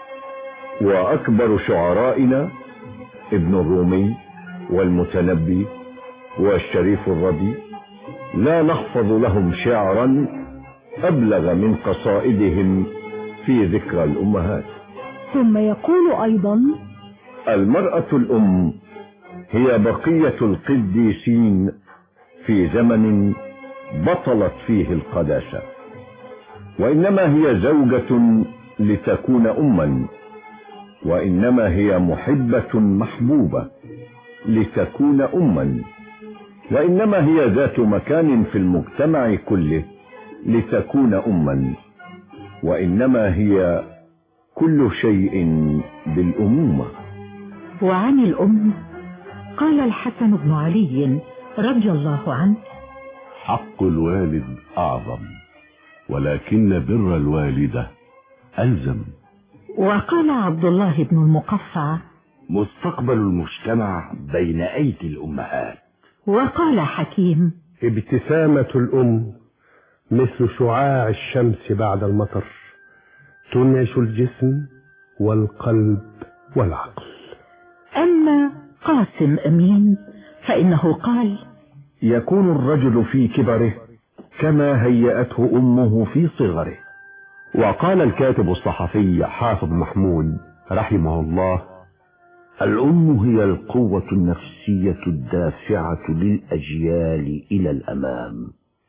وأكبر شعرائنا ابن الرومي والمتنبي والشريف الربيع لا نحفظ لهم شعرا أبلغ من قصائدهم في ذكرى الأمهات. ثم يقول أيضا: المرأة الأم هي بقية القديسين في زمن بطلت فيه القداسة، وإنما هي زوجة لتكون أما، وإنما هي محبة محبوبة لتكون أما، وإنما هي ذات مكان في المجتمع كله لتكون أما، وإنما هي كل شيء بالأمومة. وعن الأم قال الحسن بن علي رضي الله عنه: حق الوالد أعظم، ولكن بر الوالدة ألزم. وقال عبد الله بن المقفع: مستقبل المجتمع بين أيدي الأمهات. وقال حكيم: ابتسامة الأم مثل شعاع الشمس بعد المطر، تنعش الجسم والقلب والعقل. أما قاسم أمين فإنه قال: يكون الرجل في كبره كما هيأته أمه في صغره. وقال الكاتب الصحفي حافظ محمود رحمه الله: الأم هي القوة النفسية الدافعة للأجيال إلى الأمام،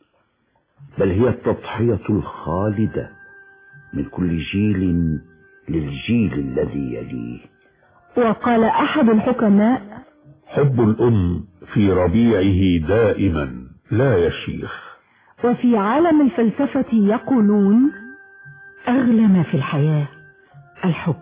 بل هي التضحية الخالدة من كل جيل للجيل الذي يليه. وقال أحد الحكماء: حب الأم في ربيعه دائما لا يشيخ. وفي عالم الفلسفة يقولون: أغلى ما في الحياة الحب،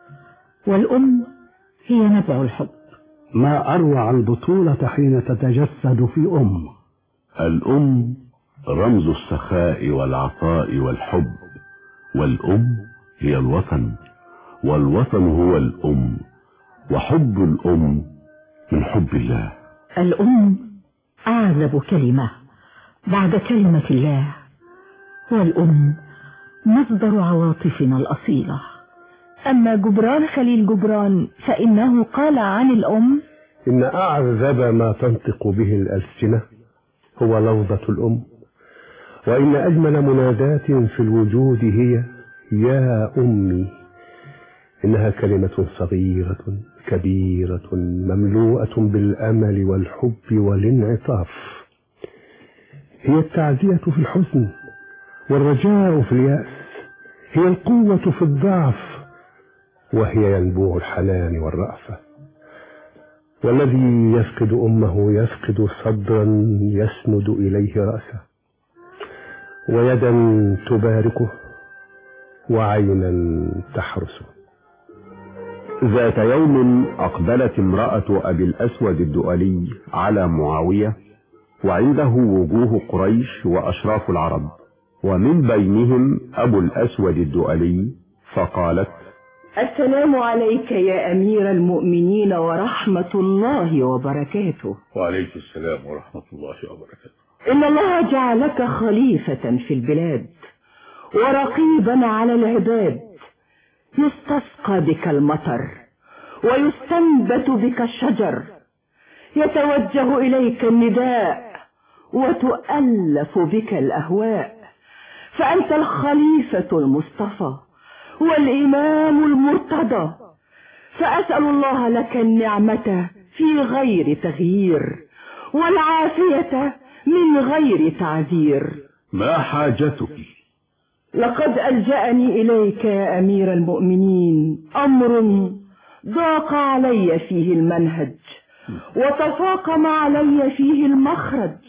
والأم هي نبع الحب. ما أروع البطولة حين تتجسد في أم. الأم رمز السخاء والعطاء والحب، والأم هي الوطن، والوطن هو الأم، وحب الأم من حب الله. الأم أعذب كلمة بعد كلمة الله، والأم مصدر عواطفنا الأصيلة. أما جبران خليل جبران فإنه قال عن الأم: إن أعذب ما تنطق به الألسنة هو لفظة الأم، وإن أجمل منادات في الوجود هي يا أمي. إنها كلمة صغيرة كبيرة مملوءة بالأمل والحب والانعطاف. هي التعزية في الحزن والرجاء في اليأس، هي القوة في الضعف، وهي ينبوع الحنان والرأفة. والذي يفقد أمه يفقد صدرا يسند إليه رأسه، ويدا تباركه، وعينا تحرسه. ذات يوم أقبلت امرأة أبي الأسود الدؤلي على معاوية وعنده وجوه قريش وأشراف العرب، ومن بينهم أبو الأسود الدؤلي، فقالت: السلام عليك يا أمير المؤمنين ورحمة الله وبركاته. وعليك السلام ورحمة الله وبركاته. إن الله جعلك خليفة في البلاد ورقيبا على العباد، يستسقى بك المطر ويستنبت بك الشجر، يتوجه إليك النداء وتؤلف بك الأهواء، فأنت الخليفة المصطفى والإمام المرتضى، فأسأل الله لك النعمة في غير تغيير والعافية من غير تعذير. ما حاجتك؟ لقد ألجأني إليك يا أمير المؤمنين أمر ضاق علي فيه المنهج وتفاقم علي فيه المخرج،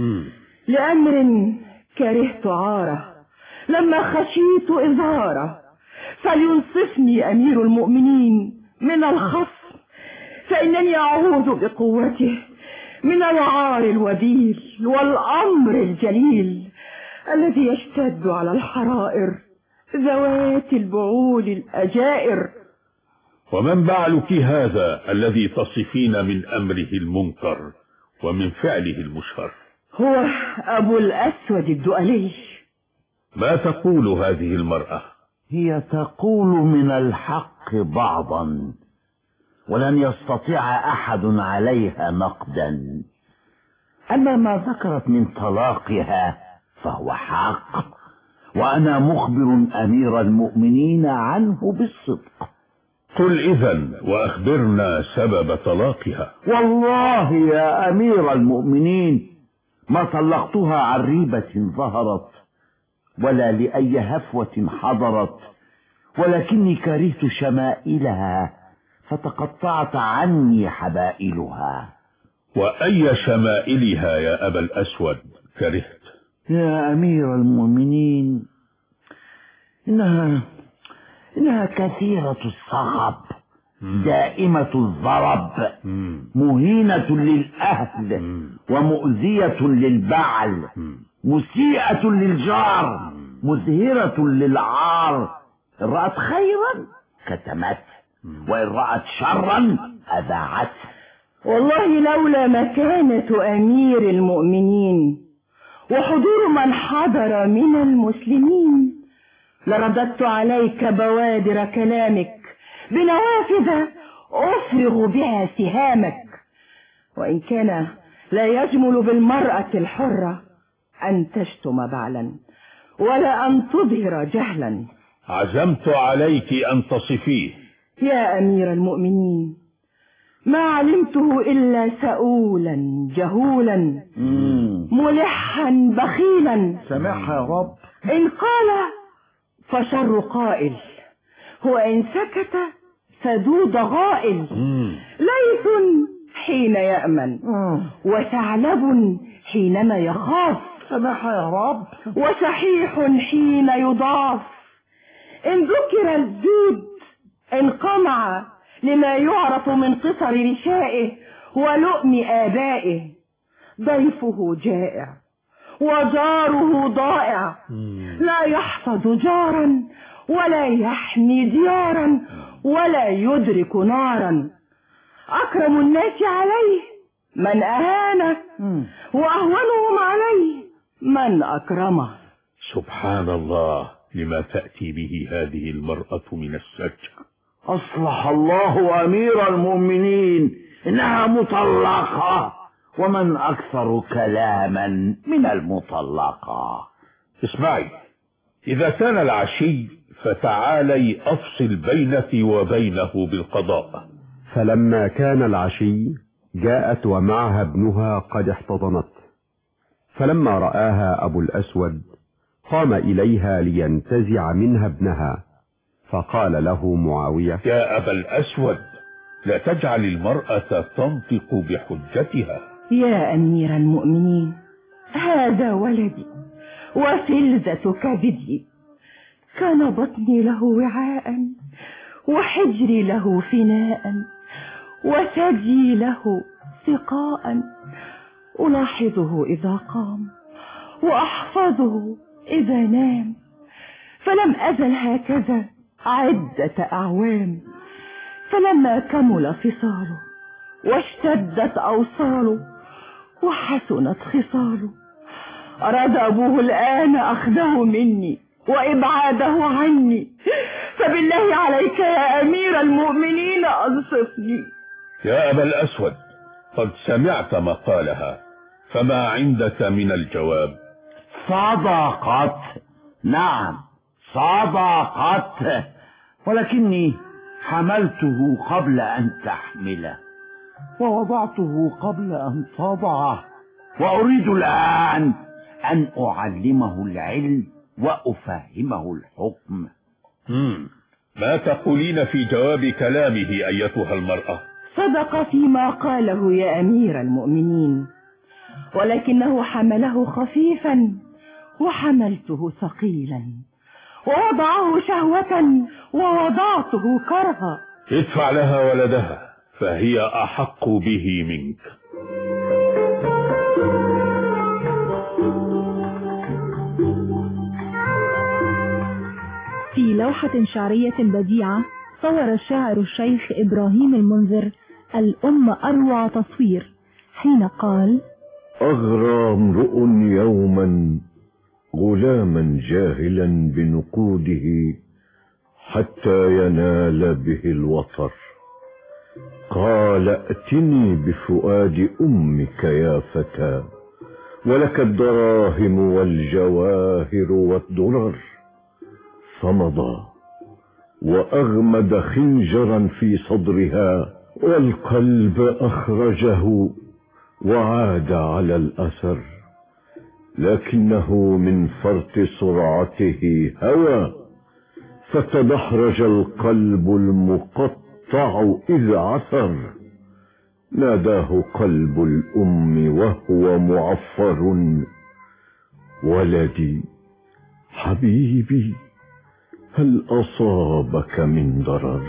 لأمر كرهت عاره لما خشيت إظهاره، فلينصفني أمير المؤمنين من الخصم، فإنني أعوذ بقوته من العار الوبيل والأمر الجليل الذي يشتد على الحرائر ذوات البعول الأجائر. ومن بعلك هذا الذي تصفين من أمره المنكر ومن فعله المشهر؟ هو أبو الأسود الدؤلي. ما تقول هذه المرأة؟ هي تقول من الحق بعضا، ولن يستطيع أحد عليها نقدا، أما ما ذكرت من طلاقها فهو حق، وأنا مخبر أمير المؤمنين عنه بالصدق. قل إذن وأخبرنا سبب طلاقها. والله يا أمير المؤمنين ما طلقتها عن ريبة ظهرت ولا لأي هفوة حضرت، ولكني كرهت شمائلها فتقطعت عني حبائلها. وأي شمائلها يا أبا الأسود كرهت؟ يا أمير المؤمنين إنها إنها كثيرة الصخب، دائمة الضرب، مهينة للأهل ومؤذية للبعل، مسيئة للجار، مزهرة للعار. إن رأت خيرا كتمت، وإن رأت شرا أذاعت. والله لولا مكانة أمير المؤمنين وحضور من حضر من المسلمين لرددت عليك بوادر كلامك بنوافذ أفرغ بها سهامك. وإن كان لا يجمل بالمرأة الحرة أن تشتم بعلا ولا أن تظهر جهلا. عزمت عليك أن تصفيه. يا أمير المؤمنين ما علمته إلا سؤولا جهولا ملحا بخيلا. سمعها يا رب. إن قال فشر قائل، وإن سكت فدود غائل. ليث حين يأمن وثعلب حينما يخاف. سمعها يا رب. وصحيح حين يضاف. إن ذكر الزود انقمع لما يعرف من قصر رشائه ولؤم آبائه. ضيفه جائع وجاره ضائع، لا يحفظ جارا ولا يحمي ديارا ولا يدرك نارا. أكرم الناس عليه من أهانه، وأهونهم عليه من أكرمه. سبحان الله، لما تأتي به هذه المرأة من السجع. أصلح الله أمير المؤمنين، إنها مطلقة، ومن أكثر كلاما من المطلقة. اسمعي، إذا كان العشي فتعالي أفصل بينك وبينه بالقضاء. فلما كان العشي جاءت ومعها ابنها قد احتضنت، فلما رآها أبو الأسود قام إليها لينتزع منها ابنها، فقال له معاوية: يا أبا الأسود، لا تجعل المرأة تنطق بحجتها. يا أمير المؤمنين هذا ولدي وفلذة كبدي، كان بطني له وعاء وحجري له فناء وثدي له سقاء، ألاحظه إذا قام وأحفظه إذا نام، فلم أزل هكذا عدة أعوام. فلما كمل فصاله واشتدت أوصاله وحسنت خصاله، أراد أبوه الآن أخذه مني وإبعاده عني، فبالله عليك يا أمير المؤمنين أنصفني. يا أبا الأسود، قد سمعت مقالها، فما عندك من الجواب؟ صدقت، نعم صدقت، ولكني حملته قبل أن تحمله ووضعته قبل أن تضعه، وأريد الآن أن أعلمه العلم وأفهمه الحكم. مم. ما تقولين في جواب كلامه أيتها المرأة؟ صدق فيما قاله يا أمير المؤمنين، ولكنه حمله خفيفا وحملته ثقيلا، ووضعه شهوة ووضعته كرها. ادفع لها ولدها فهي أحق به منك. في لوحة شعرية بديعة صور الشاعر الشيخ إبراهيم المنذر الأم أروع تصوير حين قال: أغرى امرؤ يوما غلاما جاهلا بنقوده حتى ينال به الوطر، قال ائتني بفؤاد أمك يا فتى، ولك الدراهم والجواهر والدرر. فمضى وأغمد خنجرا في صدرها، والقلب أخرجه وعاد على الأثر، لكنه من فرط سرعته هوى، فتدحرج القلب المقطع إذ عثر. ناداه قلب الأم وهو معفر: ولدي حبيبي، هل أصابك من ضرر؟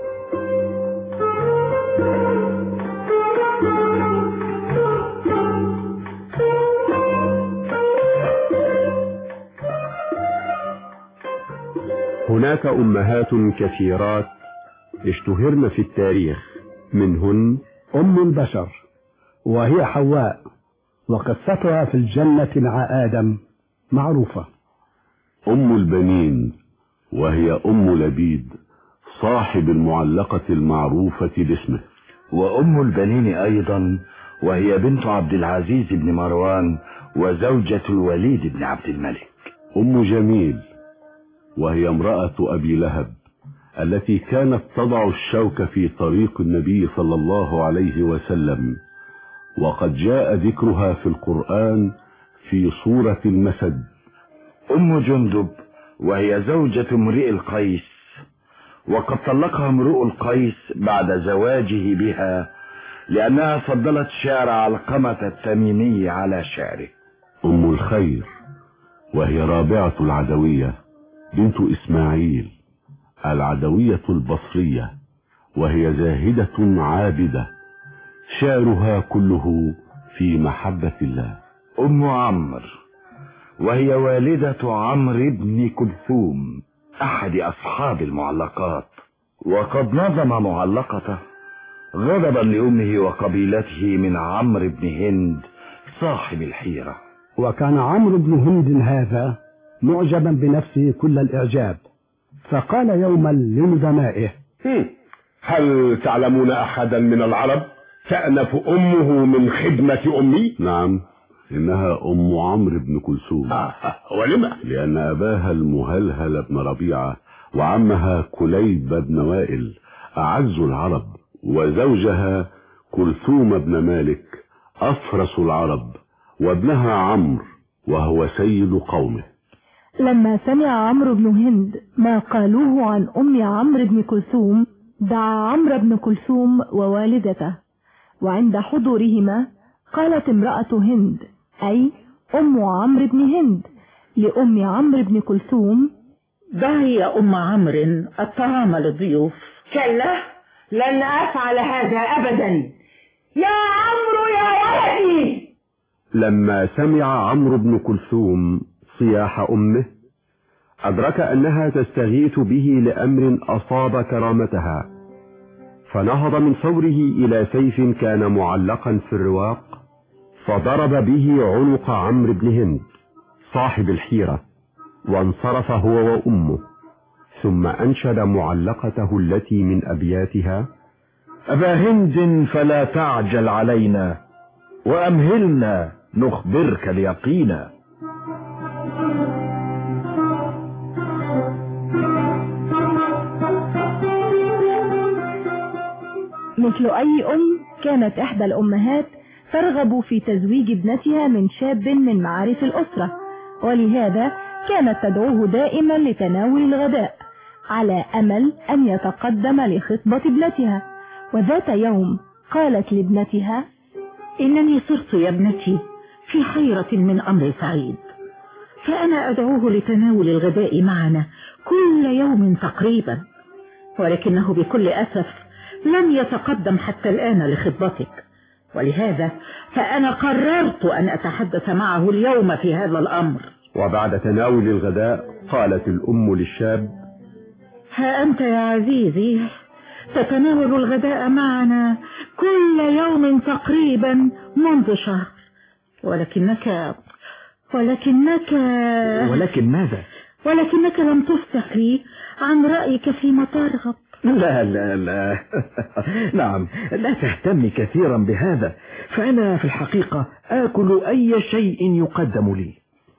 هناك أمهات كثيرات اشتهرن في التاريخ، منهن أم البشر وهي حواء، وقصتها في الجنة مع آدم معروفة. أم البنين وهي أم لبيد صاحب المعلقة المعروفة باسمه. وأم البنين أيضا وهي بنت عبد العزيز بن مروان وزوجة الوليد بن عبد الملك. أم جميل وهي امرأة أبي لهب التي كانت تضع الشوك في طريق النبي صلى الله عليه وسلم، وقد جاء ذكرها في القرآن في سورة المسد. أم جندب وهي زوجة امرئ القيس، وقد طلقها امرؤ القيس بعد زواجه بها لأنها فضلت شعر علقمة التميمي على شعره. أم الخير وهي رابعة العدوية بنت إسماعيل العدوية البصرية، وهي زاهدة عابدة، شعرها كله في محبة الله. أم عمرو وهي والدة عمرو بن كلثوم أحد أصحاب المعلقات، وقد نظم معلقته غضبا لأمه وقبيلته من عمرو بن هند صاحب الحيرة. وكان عمرو بن هند هذا معجبا بنفسه كل الإعجاب، فقال يوما لنظمائه: هل تعلمون أحدا من العرب تأنف أمه من خدمة أمي؟ نعم، إنها أم عمرو بن كلثوم. آه. ولما؟ لأن أباها المهلهل بن ربيعة وعمها كليب بن وائل أعز العرب، وزوجها كلثوم بن مالك أفرس العرب، وابنها عمرو وهو سيد قومه. لما سمع عمرو بن هند ما قالوه عن أم عمرو بن كلثوم دعا عمرو بن كلثوم ووالدته، وعند حضورهما قالت امرأة هند أي أم عمرو بن هند لأم عمرو بن كلثوم: دعي يا أم عمرو الطعام للضيوف. كلا، لن أفعل هذا أبدا. يا عمرو يا ولدي، لما سمع عمرو بن كلثوم صياح أمه أدرك أنها تستغيث به لأمر أصاب كرامتها، فنهض من ثوره إلى سيف كان معلقا في الرواق، فضرب به عنق عمرو بن هند صاحب الحيرة، وانصرف هو وأمه، ثم أنشد معلقته التي من أبياتها: أبا هند فلا تعجل علينا وأمهلنا نخبرك اليقينا. مثل أي أم كانت إحدى الأمهات ترغب في تزويج ابنتها من شاب من معارف الأسرة، ولهذا كانت تدعوه دائما لتناول الغداء على أمل أن يتقدم لخطبة ابنتها. وذات يوم قالت لابنتها: إنني صرت يا ابنتي في حيرة من أمر سعيد، فأنا أدعوه لتناول الغداء معنا كل يوم تقريبا، ولكنه بكل أسف لم يتقدم حتى الآن لخطبتك، ولهذا فأنا قررت أن أتحدث معه اليوم في هذا الأمر. وبعد تناول الغداء قالت الأم للشاب: ها أنت يا عزيزي تتناول الغداء معنا كل يوم تقريبا منذ شهر، ولكنك ولكنك ولكن ماذا؟ ولكنك لم تفسح لي عن رأيك فيما ترغب. لا لا لا نعم، لا تهتمي كثيرا بهذا، فأنا في الحقيقة آكل أي شيء يقدم لي.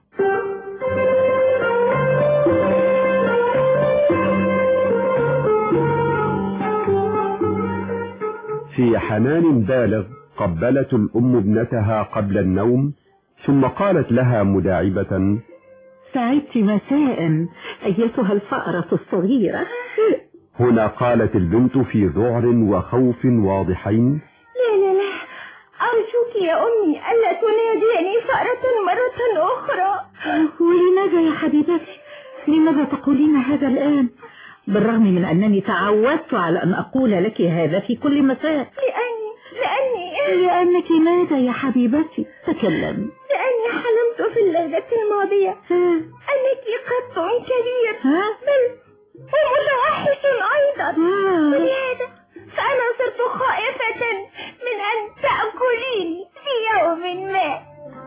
في حنان بالغ قبلت الأم ابنتها قبل النوم، ثم قالت لها مداعبة: سعدت مساء أيتها الفأرة الصغيرة. هنا قالت البنت في ذعر وخوف واضحين: لا لا لا، أرجوك يا أمي ألا تناديني فأرة مرة أخرى. ولماذا يا حبيبتي؟ لماذا تقولين هذا الآن؟ بالرغم من أنني تعودت على أن أقول لك هذا في كل مساء. لأني لأني لأنك ماذا يا حبيبتي؟ تكلم. لأني حلمت في الليلة الماضية أنك قط كبير بل ومتوحش أيضا، ولهذا فأنا صرت خائفة من أن تأكليني في يوم ما.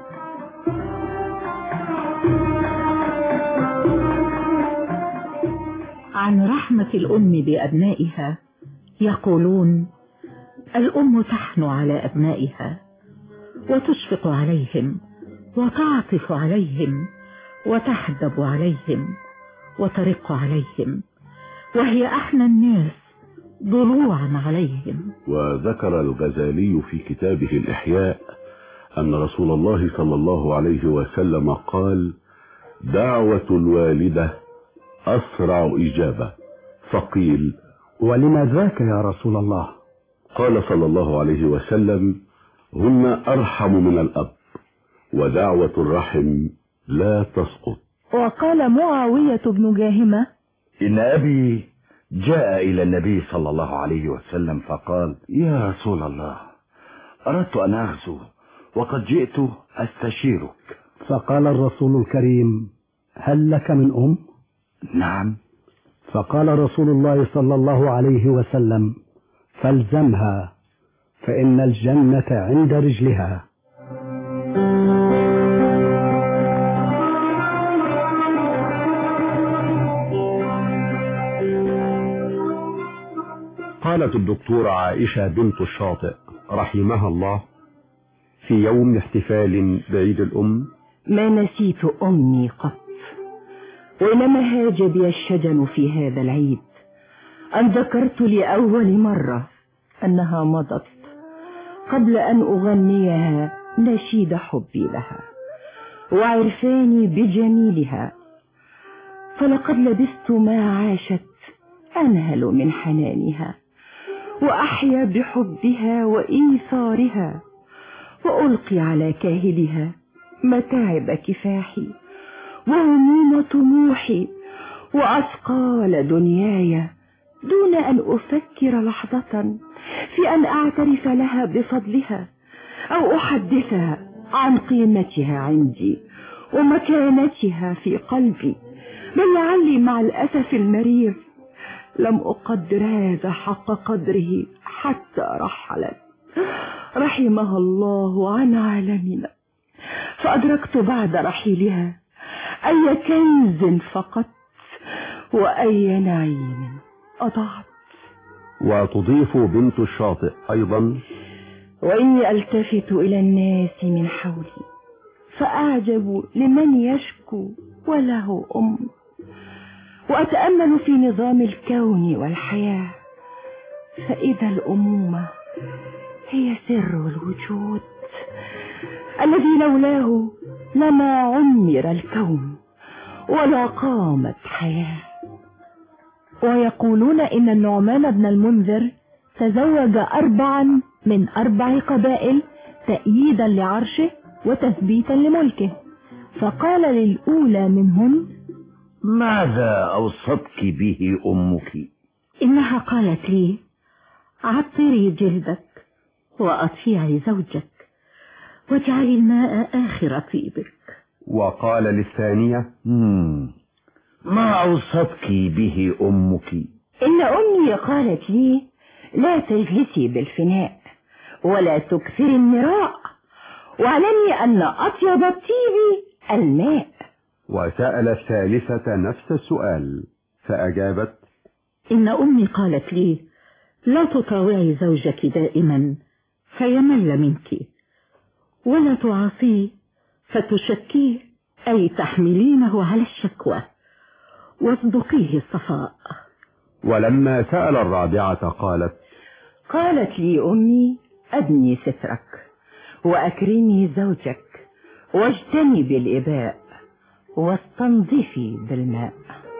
عن رحمة الأم بأبنائها يقولون: الأم تحن على أبنائها وتشفق عليهم وتعطف عليهم وتحدب عليهم وترق عليهم، وهي أحنى الناس ضلوعا عليهم. وذكر الغزالي في كتابه الإحياء أن رسول الله صلى الله عليه وسلم قال: دعوة الوالدة أسرع إجابة. فقيل: ولما ذاك يا رسول الله؟ قال صلى الله عليه وسلم: هن أرحم من الأب، ودعوة الرحم لا تسقط. وقال معاوية بن جاهمة: إن أبي جاء إلى النبي صلى الله عليه وسلم فقال: يا رسول الله، أردت أن أغزو وقد جئت أستشيرك. فقال الرسول الكريم: هل لك من أم؟ نعم. فقال رسول الله صلى الله عليه وسلم: فالزمها فإن الجنة عند رجلها. قالت الدكتورة عائشة بنت الشاطئ رحمها الله في يوم احتفال بعيد الأم: ما نسيت أمي قط، وإنما هاج بي الشجن في هذا العيد أن ذكرت لأول مرة أنها مضت قبل أن أغنيها نشيد حبي لها وعرفاني بجميلها، فلقد لبست ما عاشت أنهل من حنانها، وأحيا بحبها وإيثارها، وألقي على كاهلها متاعب كفاحي وهموم طموحي وأثقال دنياي، دون أن أفكر لحظة في أن أعترف لها بفضلها أو أحدثها عن قيمتها عندي ومكانتها في قلبي، بل لعلي مع الأسف المرير لم أقدر هذا حق قدره حتى رحلت رحمها الله عن عالمنا، فأدركت بعد رحيلها أي كنز فقدت وأي نعيم أضعت. وتضيف بنت الشاطئ أيضا: وإني ألتفت إلى الناس من حولي فأعجب لمن يشكو وله أم، وأتأمل في نظام الكون والحياة فإذا الأمومة هي سر الوجود الذي لولاه لما عمر الكون ولا قامت حياة. ويقولون إن النعمان بن المنذر تزوج أربعا من أربع قبائل تأييدا لعرشه وتثبيتا لملكه، فقال للأولى منهن: ماذا أوصتك به أمك؟ إنها قالت لي: عطري جلدك وأطيعي زوجك واجعلي الماء آخر طيبك. وقال للثانية: مم. ما أوصتك به أمك؟ إن أمي قالت لي: لا تجلسي بالفناء ولا تكثري المراء، واعلمي أن أطيب الطيب الماء. وسأل الثالثة نفس السؤال فأجابت: إن أمي قالت لي: لا تطاوعي زوجك دائما فيمل منك، ولا تعاصيه فتشكيه، أي تحملينه على الشكوى، واصدقيه الصفاء. ولما سأل الرابعة قالت: قالت لي أمي: أبني سترك وأكرمي زوجك واجتنبي الإباء واستنظفي بالماء.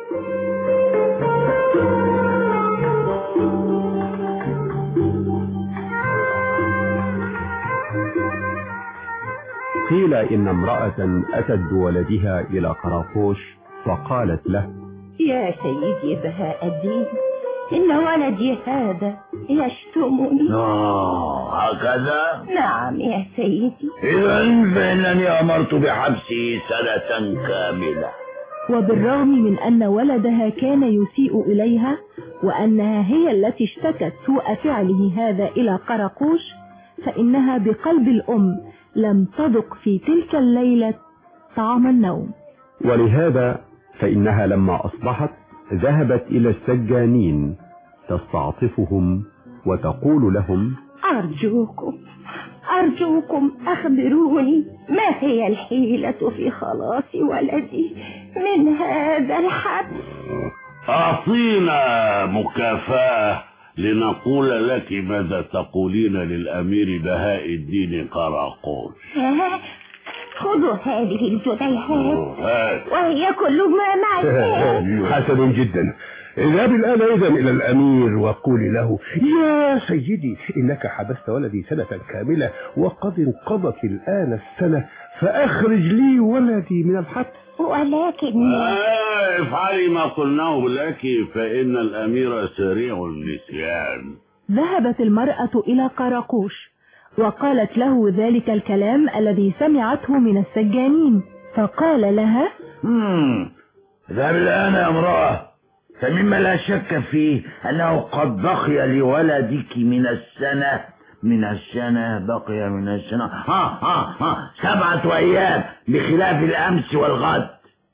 قيل إن امرأة أتت بولدها إلى قراقوش فقالت له: يا سيدي بهاء الدين، إن ولدي هذا يشتمني. آه هكذا؟ نعم يا سيدي. إذن فإنني أمرت بحبسه سنة كاملة. وبالرغم من أن ولدها كان يسيء إليها وأنها هي التي اشتكت سوء فعله هذا إلى قراقوش، فإنها بقلب الأم لم تذق في تلك الليلة طعم النوم. ولهذا فإنها لما أصبحت ذهبت إلى السجانين تستعطفهم وتقول لهم: أرجوكم أرجوكم أخبروني ما هي الحيلة في خلاص ولدي من هذا الحبس. أعطينا مكافأة لنقول لك ماذا تقولين للأمير بهاء الدين قراقوش. خذوا هذه الجنيهات وهي كل ما معي. حسن جدا. اذهبي الآن إذا إلى الأمير وقولي له: يا سيدي، إنك حبست ولدي سنة كاملة وقد انقضت الآن السنة، فأخرج لي ولدي من الحبس. ولكن آه افعلي ما قلناه لك، فإن الأمير سريع النسيان. ذهبت المرأة إلى قراقوش وقالت له ذلك الكلام الذي سمعته من السجانين، فقال لها: امم ذهب الآن يا امرأة، فمما لا شك فيه أنه قد بقي لولدك من السنة من السنة بقي من السنة ها ها ها سبعة أيام بخلاف الأمس والغد.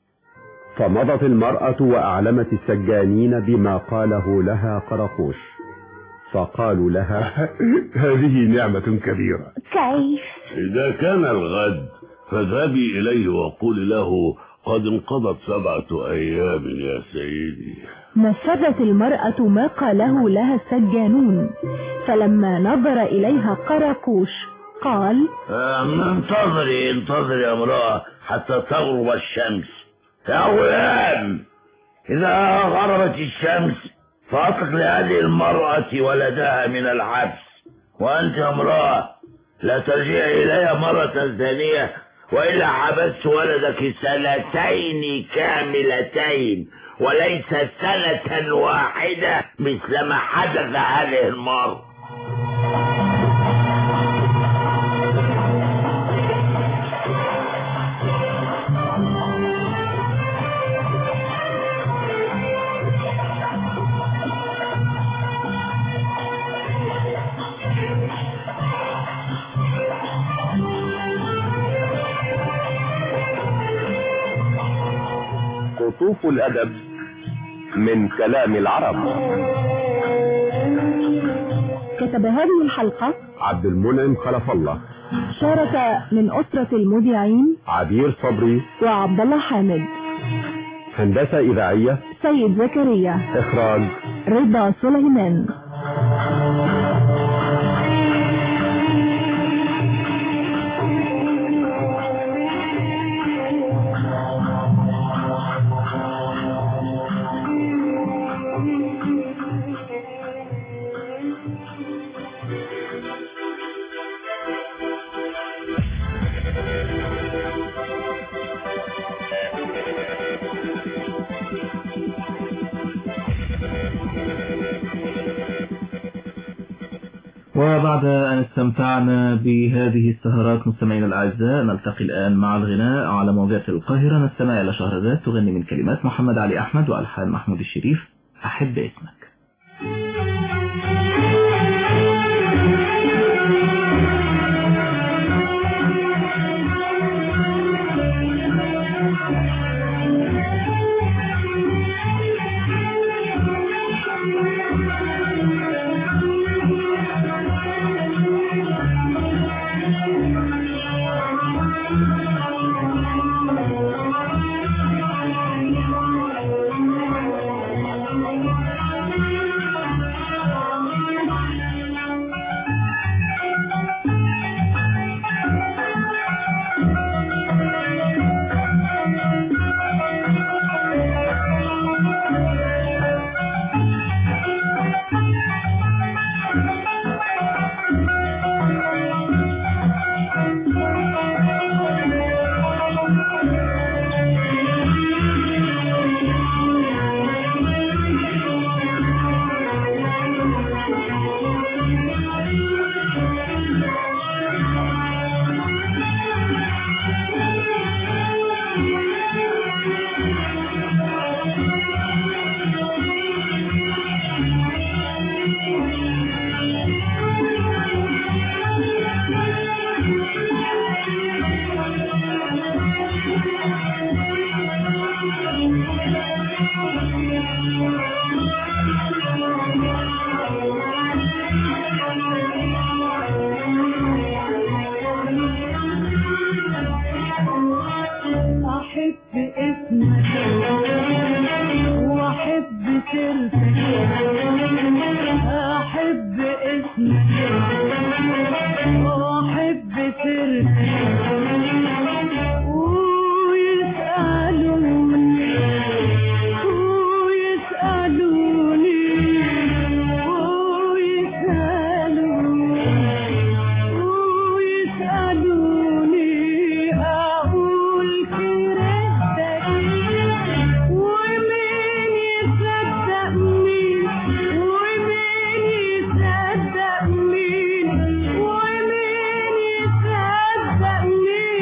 فمضت المرأة وأعلمت السجانين بما قاله لها قراقوش، فقالوا لها: هذه نعمة كبيرة. كيف؟ إذا كان الغد فاذهبي إليه وقولي له: قد انقضت سبعة أيام يا سيدي. نفذت المرأة ما قاله لها السجانون، فلما نظر إليها قراقوش قال: انتظري انتظري يا امرأة حتى تغرب الشمس. يا غلام، إذا غربت الشمس فأطلق لهذه المرأة ولدها من الحبس، وأنت يا امرأة لا ترجعي إليها مرة ثانية، وإلا حبست ولدك سنتين كاملتين وليس سنة واحدة مثل ما حدث هذه المرة. قطوف الأدب من كلام العرب. كتب هذه الحلقة عبد المنعم خلف الله. شارك من أسرة المذيعين عبير صبري وعبد الله حامد. هندسة إذاعية سيد زكريا. إخراج رضا سليمان. وبعد أن استمتعنا بهذه السهرات مستمعينا الأعزاء، نلتقي الآن مع الغناء على موجة القاهرة. نستمع إلى شهرزاد تغني من كلمات محمد علي أحمد وألحان محمود الشريف. أحب اسمك. ومين يصدق مين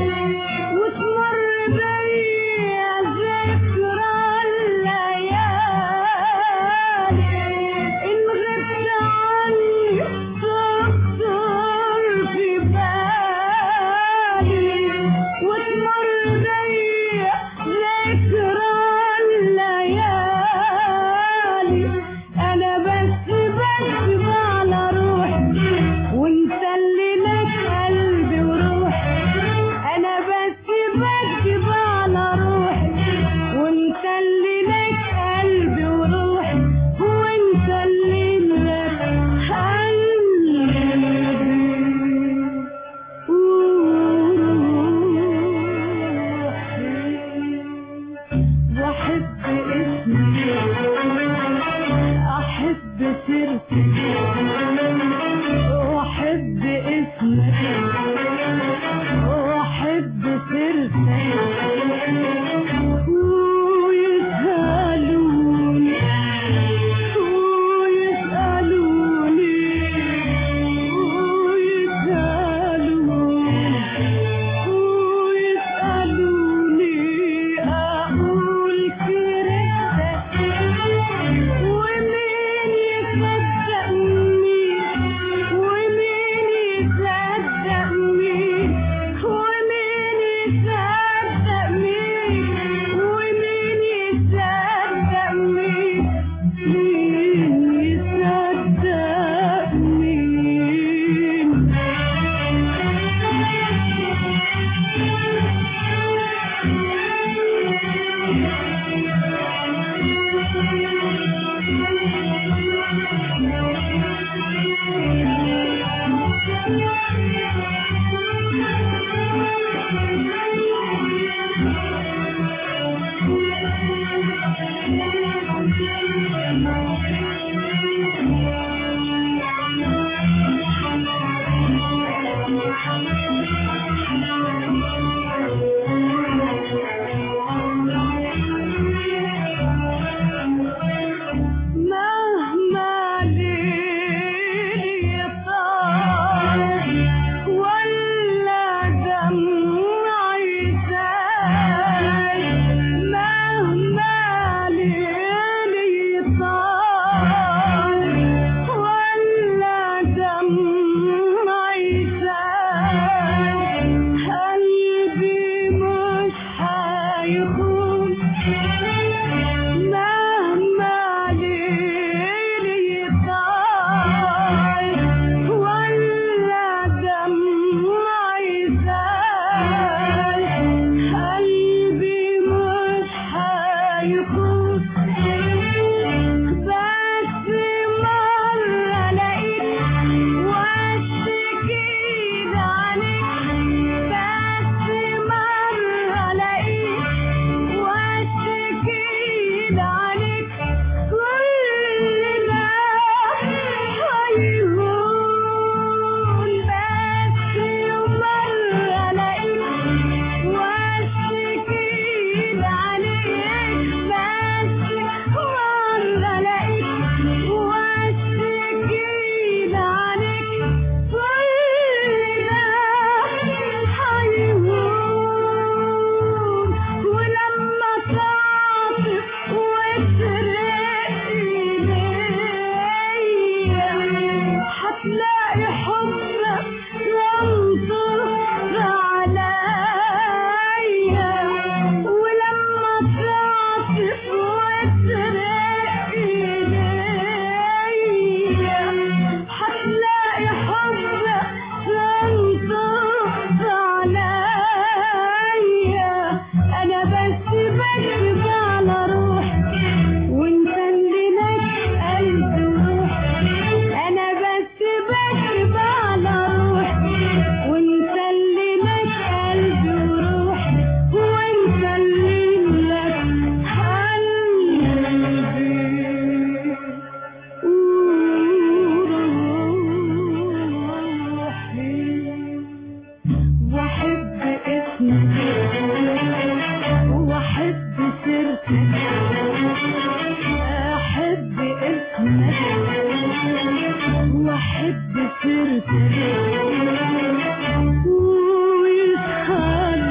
واحب سيرتك ويسخن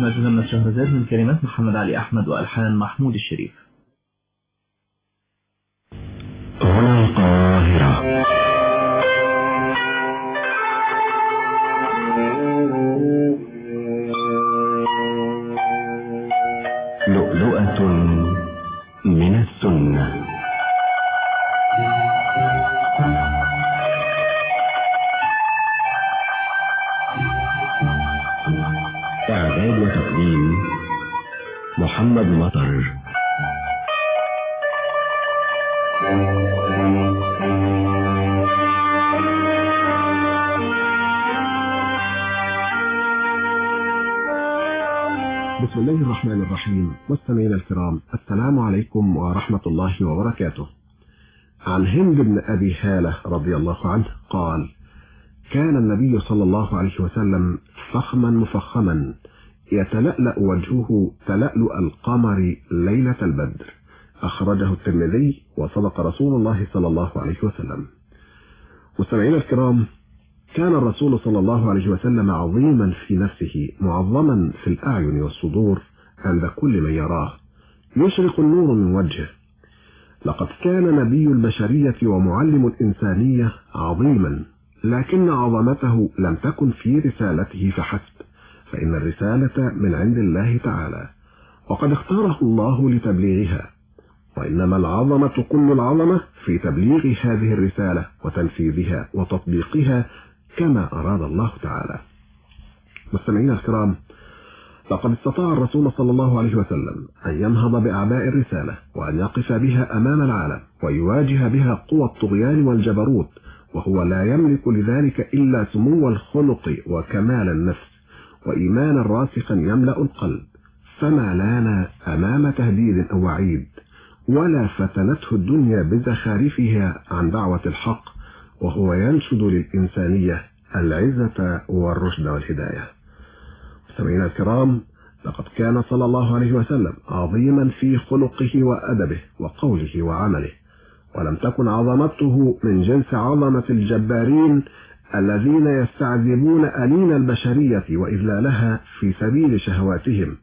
نسمع جزء شهرزاد من كلمات محمد علي أحمد وألحان محمود الشريف. هنا القاهرة. لؤلؤة من السنة. إعداد وتقديم محمد مطر. بسم الله الرحمن الرحيم. مستمعينا الكرام، السلام عليكم ورحمة الله وبركاته. عن هند بن أبي هالة رضي الله عنه قال: كان النبي صلى الله عليه وسلم فخما مفخما يتلألأ وجهه تلألؤ القمر ليلة البدر. أخرجه الترمذي، وصدق رسول الله صلى الله عليه وسلم. مستمعينا الكرام، كان الرسول صلى الله عليه وسلم عظيما في نفسه، معظما في الأعين والصدور عند كل من يراه، يشرق النور من وجهه. لقد كان نبي البشرية ومعلم الإنسانية عظيما، لكن عظمته لم تكن في رسالته فحسب، فإن الرسالة من عند الله تعالى، وقد اختاره الله لتبليغها، وإنما العظمة كل العظمة في تبليغ هذه الرسالة وتنفيذها وتطبيقها كما أراد الله تعالى. مستمعينا الكرام، لقد استطاع الرسول صلى الله عليه وسلم أن ينهض بأعباء الرسالة، وأن يقف بها أمام العالم، ويواجه بها قوى الطغيان والجبروت، وهو لا يملك لذلك إلا سمو الخلق وكمال النفس وإيمانا راسخا يملأ القلب، فما لان أمام تهديد أو وعيد، ولا فتنته الدنيا بزخارفها عن دعوة الحق، وهو ينشد للإنسانية العزة والرشد والهداية. مستمعينا الكرام، لقد كان صلى الله عليه وسلم عظيما في خلقه وأدبه وقوله وعمله، ولم تكن عظمته من جنس عظمة الجبارين الذين يستعذبون أنين البشرية وإذلالها في سبيل شهواتهم،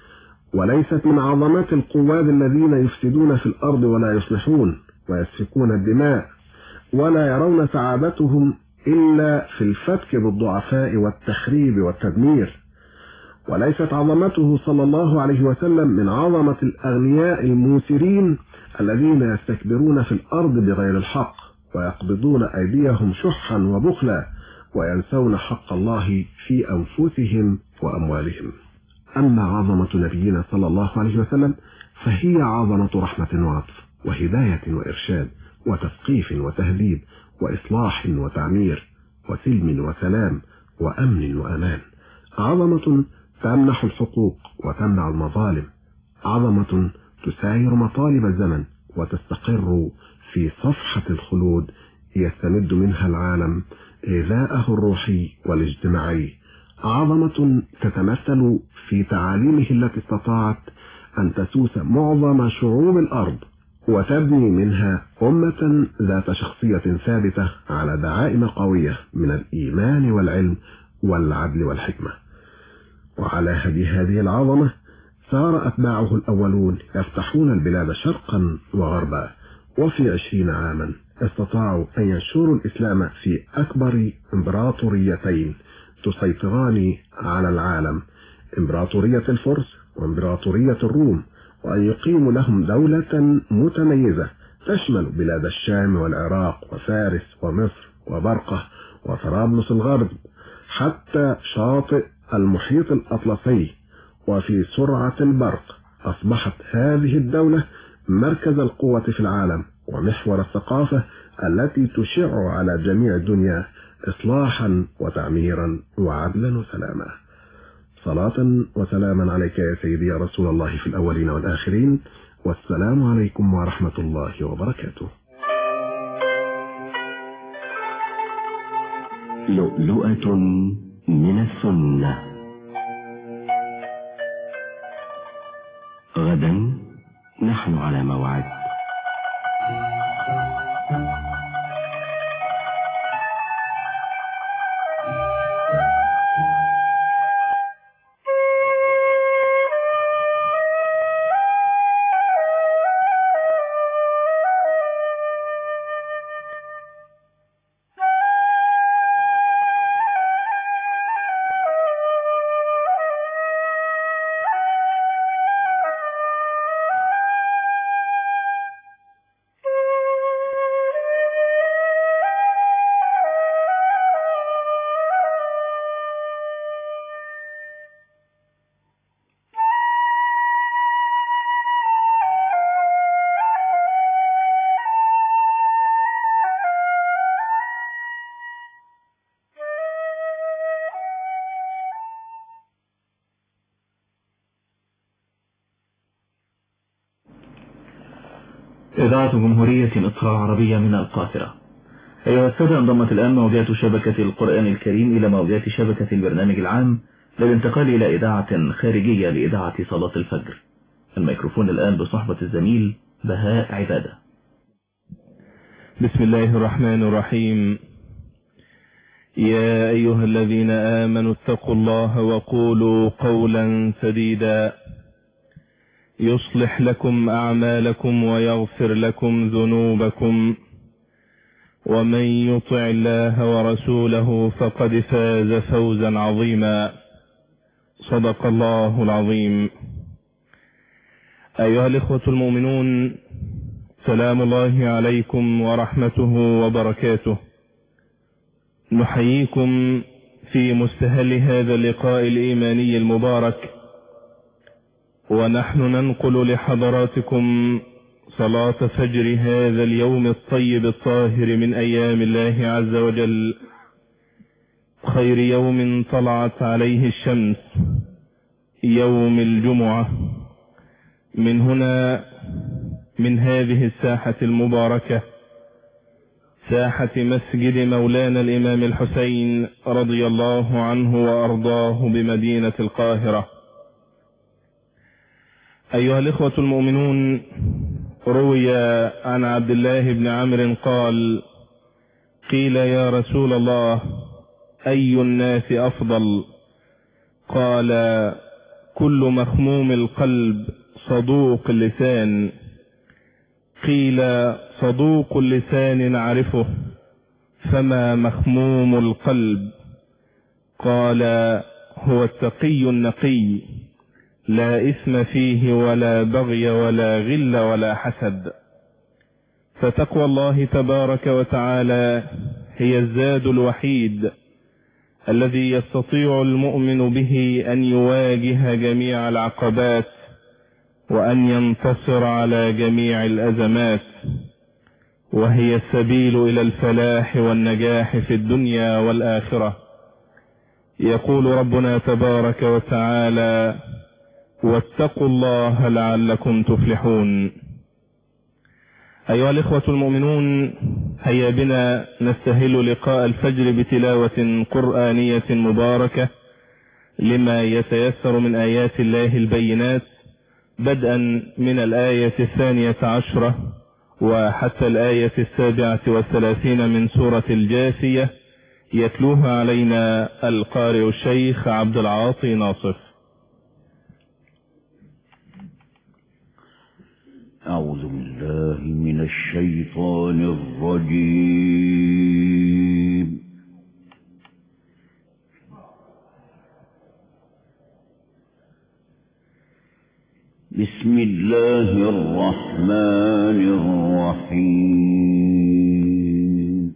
وليست من عظمات القواد الذين يفسدون في الأرض ولا يصلحون ويسفكون الدماء، ولا يرون سعادتهم إلا في الفتك بالضعفاء والتخريب والتدمير. وليست عظمته صلى الله عليه وسلم من عظمة الأغنياء الموسرين الذين يستكبرون في الأرض بغير الحق، ويقبضون أيديهم شحا وبخلا، وينسون حق الله في أنفسهم وأموالهم. أما عظمة نبينا صلى الله عليه وسلم فهي عظمة رحمة وعطف وهداية وإرشاد وتثقيف وتهذيب وإصلاح وتعمير وسلم وسلام وأمن وأمان. عظمة تمنح الحقوق وتمنع المظالم، عظمة تساير مطالب الزمن وتستقر في صفحة الخلود يستمد منها العالم غذاءه الروحي والاجتماعي، عظمة تتمثل في تعاليمه التي استطاعت أن تسوس معظم شعوب الأرض وتبني منها أمة ذات شخصية ثابتة على دعائم قوية من الإيمان والعلم والعدل والحكمة. وعلى هدي هذه العظمة سار أتباعه الأولون يفتحون البلاد شرقا وغربا، وفي عشرين عاما استطاعوا أن ينشروا الإسلام في أكبر إمبراطوريتين تسيطران على العالم، إمبراطورية الفرس وإمبراطورية الروم، وأن يقيموا لهم دولة متميزة تشمل بلاد الشام والعراق وفارس ومصر وبرقة وطرابلس الغرب حتى شاطئ المحيط الأطلسي. وفي سرعة البرق أصبحت هذه الدولة مركز القوة في العالم ومحور الثقافة التي تشع على جميع الدنيا إصلاحا وتعميرا وعدلا وسلاما. صلاة وسلاما عليك يا سيدي يا رسول الله في الأولين والآخرين، والسلام عليكم ورحمة الله وبركاته. لؤلؤة من السنة. غدا نحن على موعد. إذاعة جمهورية مصر العربية من القاهرة. أيها السادة، انضمت الآن موجات شبكة القرآن الكريم إلى موجات شبكة البرنامج العام للانتقال إلى إذاعة خارجية لإذاعة صلاة الفجر. الميكروفون الآن بصحبة الزميل بهاء عبادة. بسم الله الرحمن الرحيم. يا أيها الذين آمنوا اتقوا الله وقولوا قولا سديدا يصلح لكم أعمالكم ويغفر لكم ذنوبكم، ومن يطع الله ورسوله فقد فاز فوزا عظيما. صدق الله العظيم. أيها الإخوة المؤمنون، سلام الله عليكم ورحمته وبركاته. نحييكم في مستهل هذا اللقاء الإيماني المبارك، ونحن ننقل لحضراتكم صلاة فجر هذا اليوم الطيب الطاهر من أيام الله عز وجل، خير يوم طلعت عليه الشمس، يوم الجمعة. من هنا، من هذه الساحة المباركة، ساحة مسجد مولانا الإمام الحسين رضي الله عنه وأرضاه بمدينة القاهرة. أيها الإخوة المؤمنون، روي عن عبد الله بن عمرو قال: قيل يا رسول الله أي الناس أفضل؟ قال: كل مخموم القلب صدوق اللسان. قيل: صدوق اللسان نعرفه، فما مخموم القلب؟ قال: هو التقي النقي، لا إثم فيه ولا بغي ولا غل ولا حسد. فتقوى الله تبارك وتعالى هي الزاد الوحيد الذي يستطيع المؤمن به أن يواجه جميع العقبات وأن ينتصر على جميع الأزمات، وهي السبيل إلى الفلاح والنجاح في الدنيا والآخرة. يقول ربنا تبارك وتعالى: واتقوا الله لعلكم تفلحون. أيها الإخوة المؤمنون، هيا بنا نستهل لقاء الفجر بتلاوة قرآنية مباركة لما يتيسر من آيات الله البينات، بدءا من الآية الثانية عشرة وحتى الآية السابعة والثلاثين من سورة الجاثية، يتلوها علينا القارئ الشيخ عبد العاطي ناصف. أعوذ بالله من الشيطان الرجيم. بسم الله الرحمن الرحيم.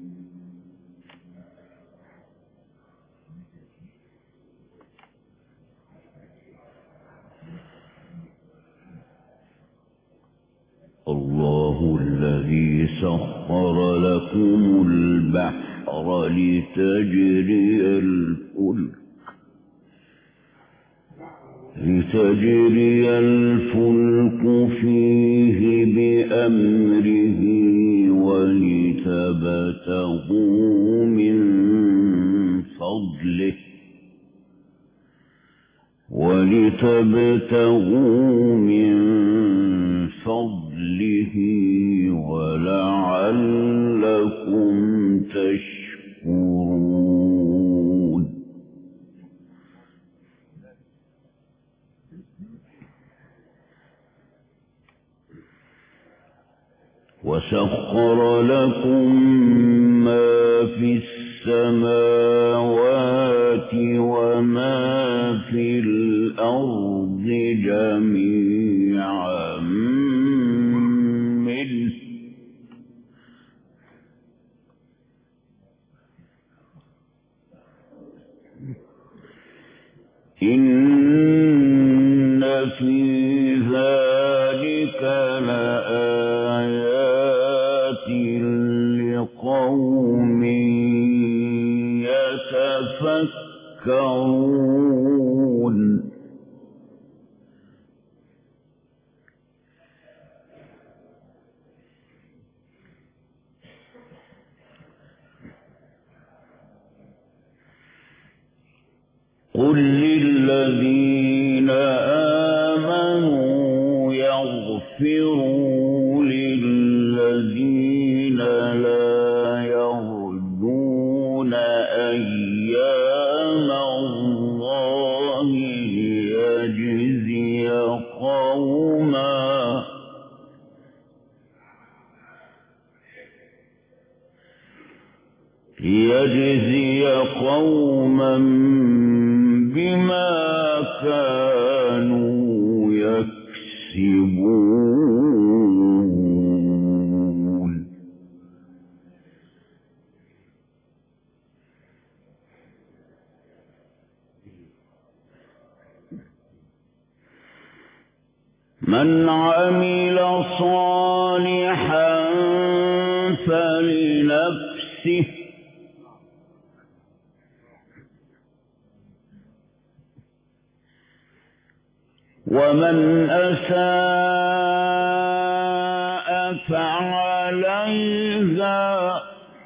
الله الذي سخر لكم البحر لتجري الفلك لتجري الفلك فيه بأمره ولتبتغوا من فضله ولتبتغوا من فضله ولعلكم تشكرون. وسخر لكم ما في السماوات وما في الأرض جميعا منه إن في ذلك لآيات لقوم يتفكرون. قل للذين آمنوا يغفروا للذين لا يرجون أيام الله ليجزي قوما ليجزي قوما بما كانوا يكسبون. من عمل صالحا فلنفسه ومن أساء فعليها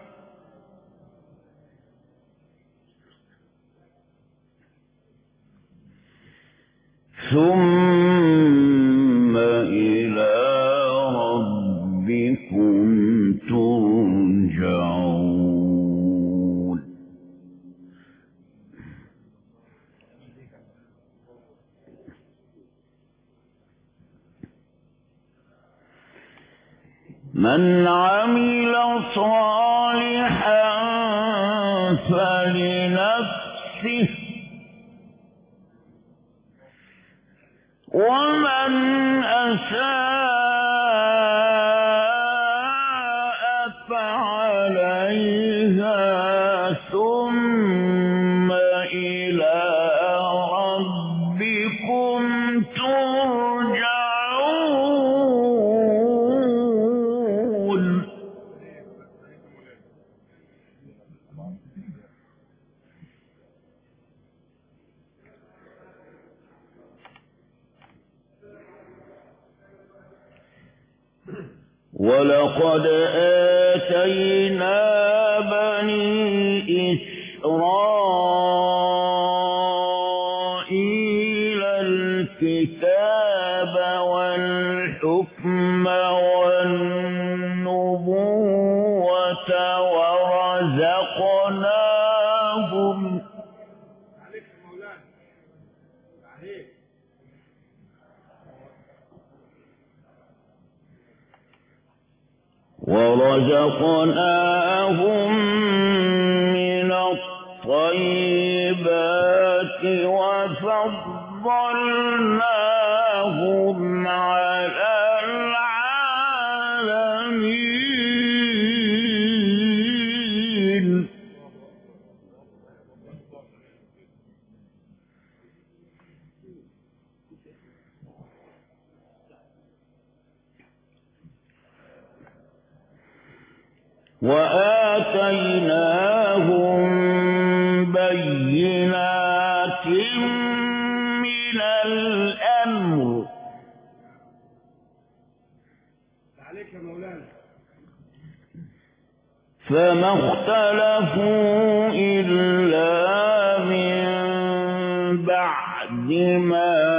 ثم إلى ربكم ترجعون. من عمل صالحا فلنفسه ومن أساء فعليها ثم إلى ربكم ترجعون. ولقد آتينا بني إسرائيل الكتاب والحكم والنبوة ورزقناهم ورزقناهم من الطيبات وفضلناهم على العالمين. وآتيناهم بينات من الأمر فما اختلفوا إلا من بعد ما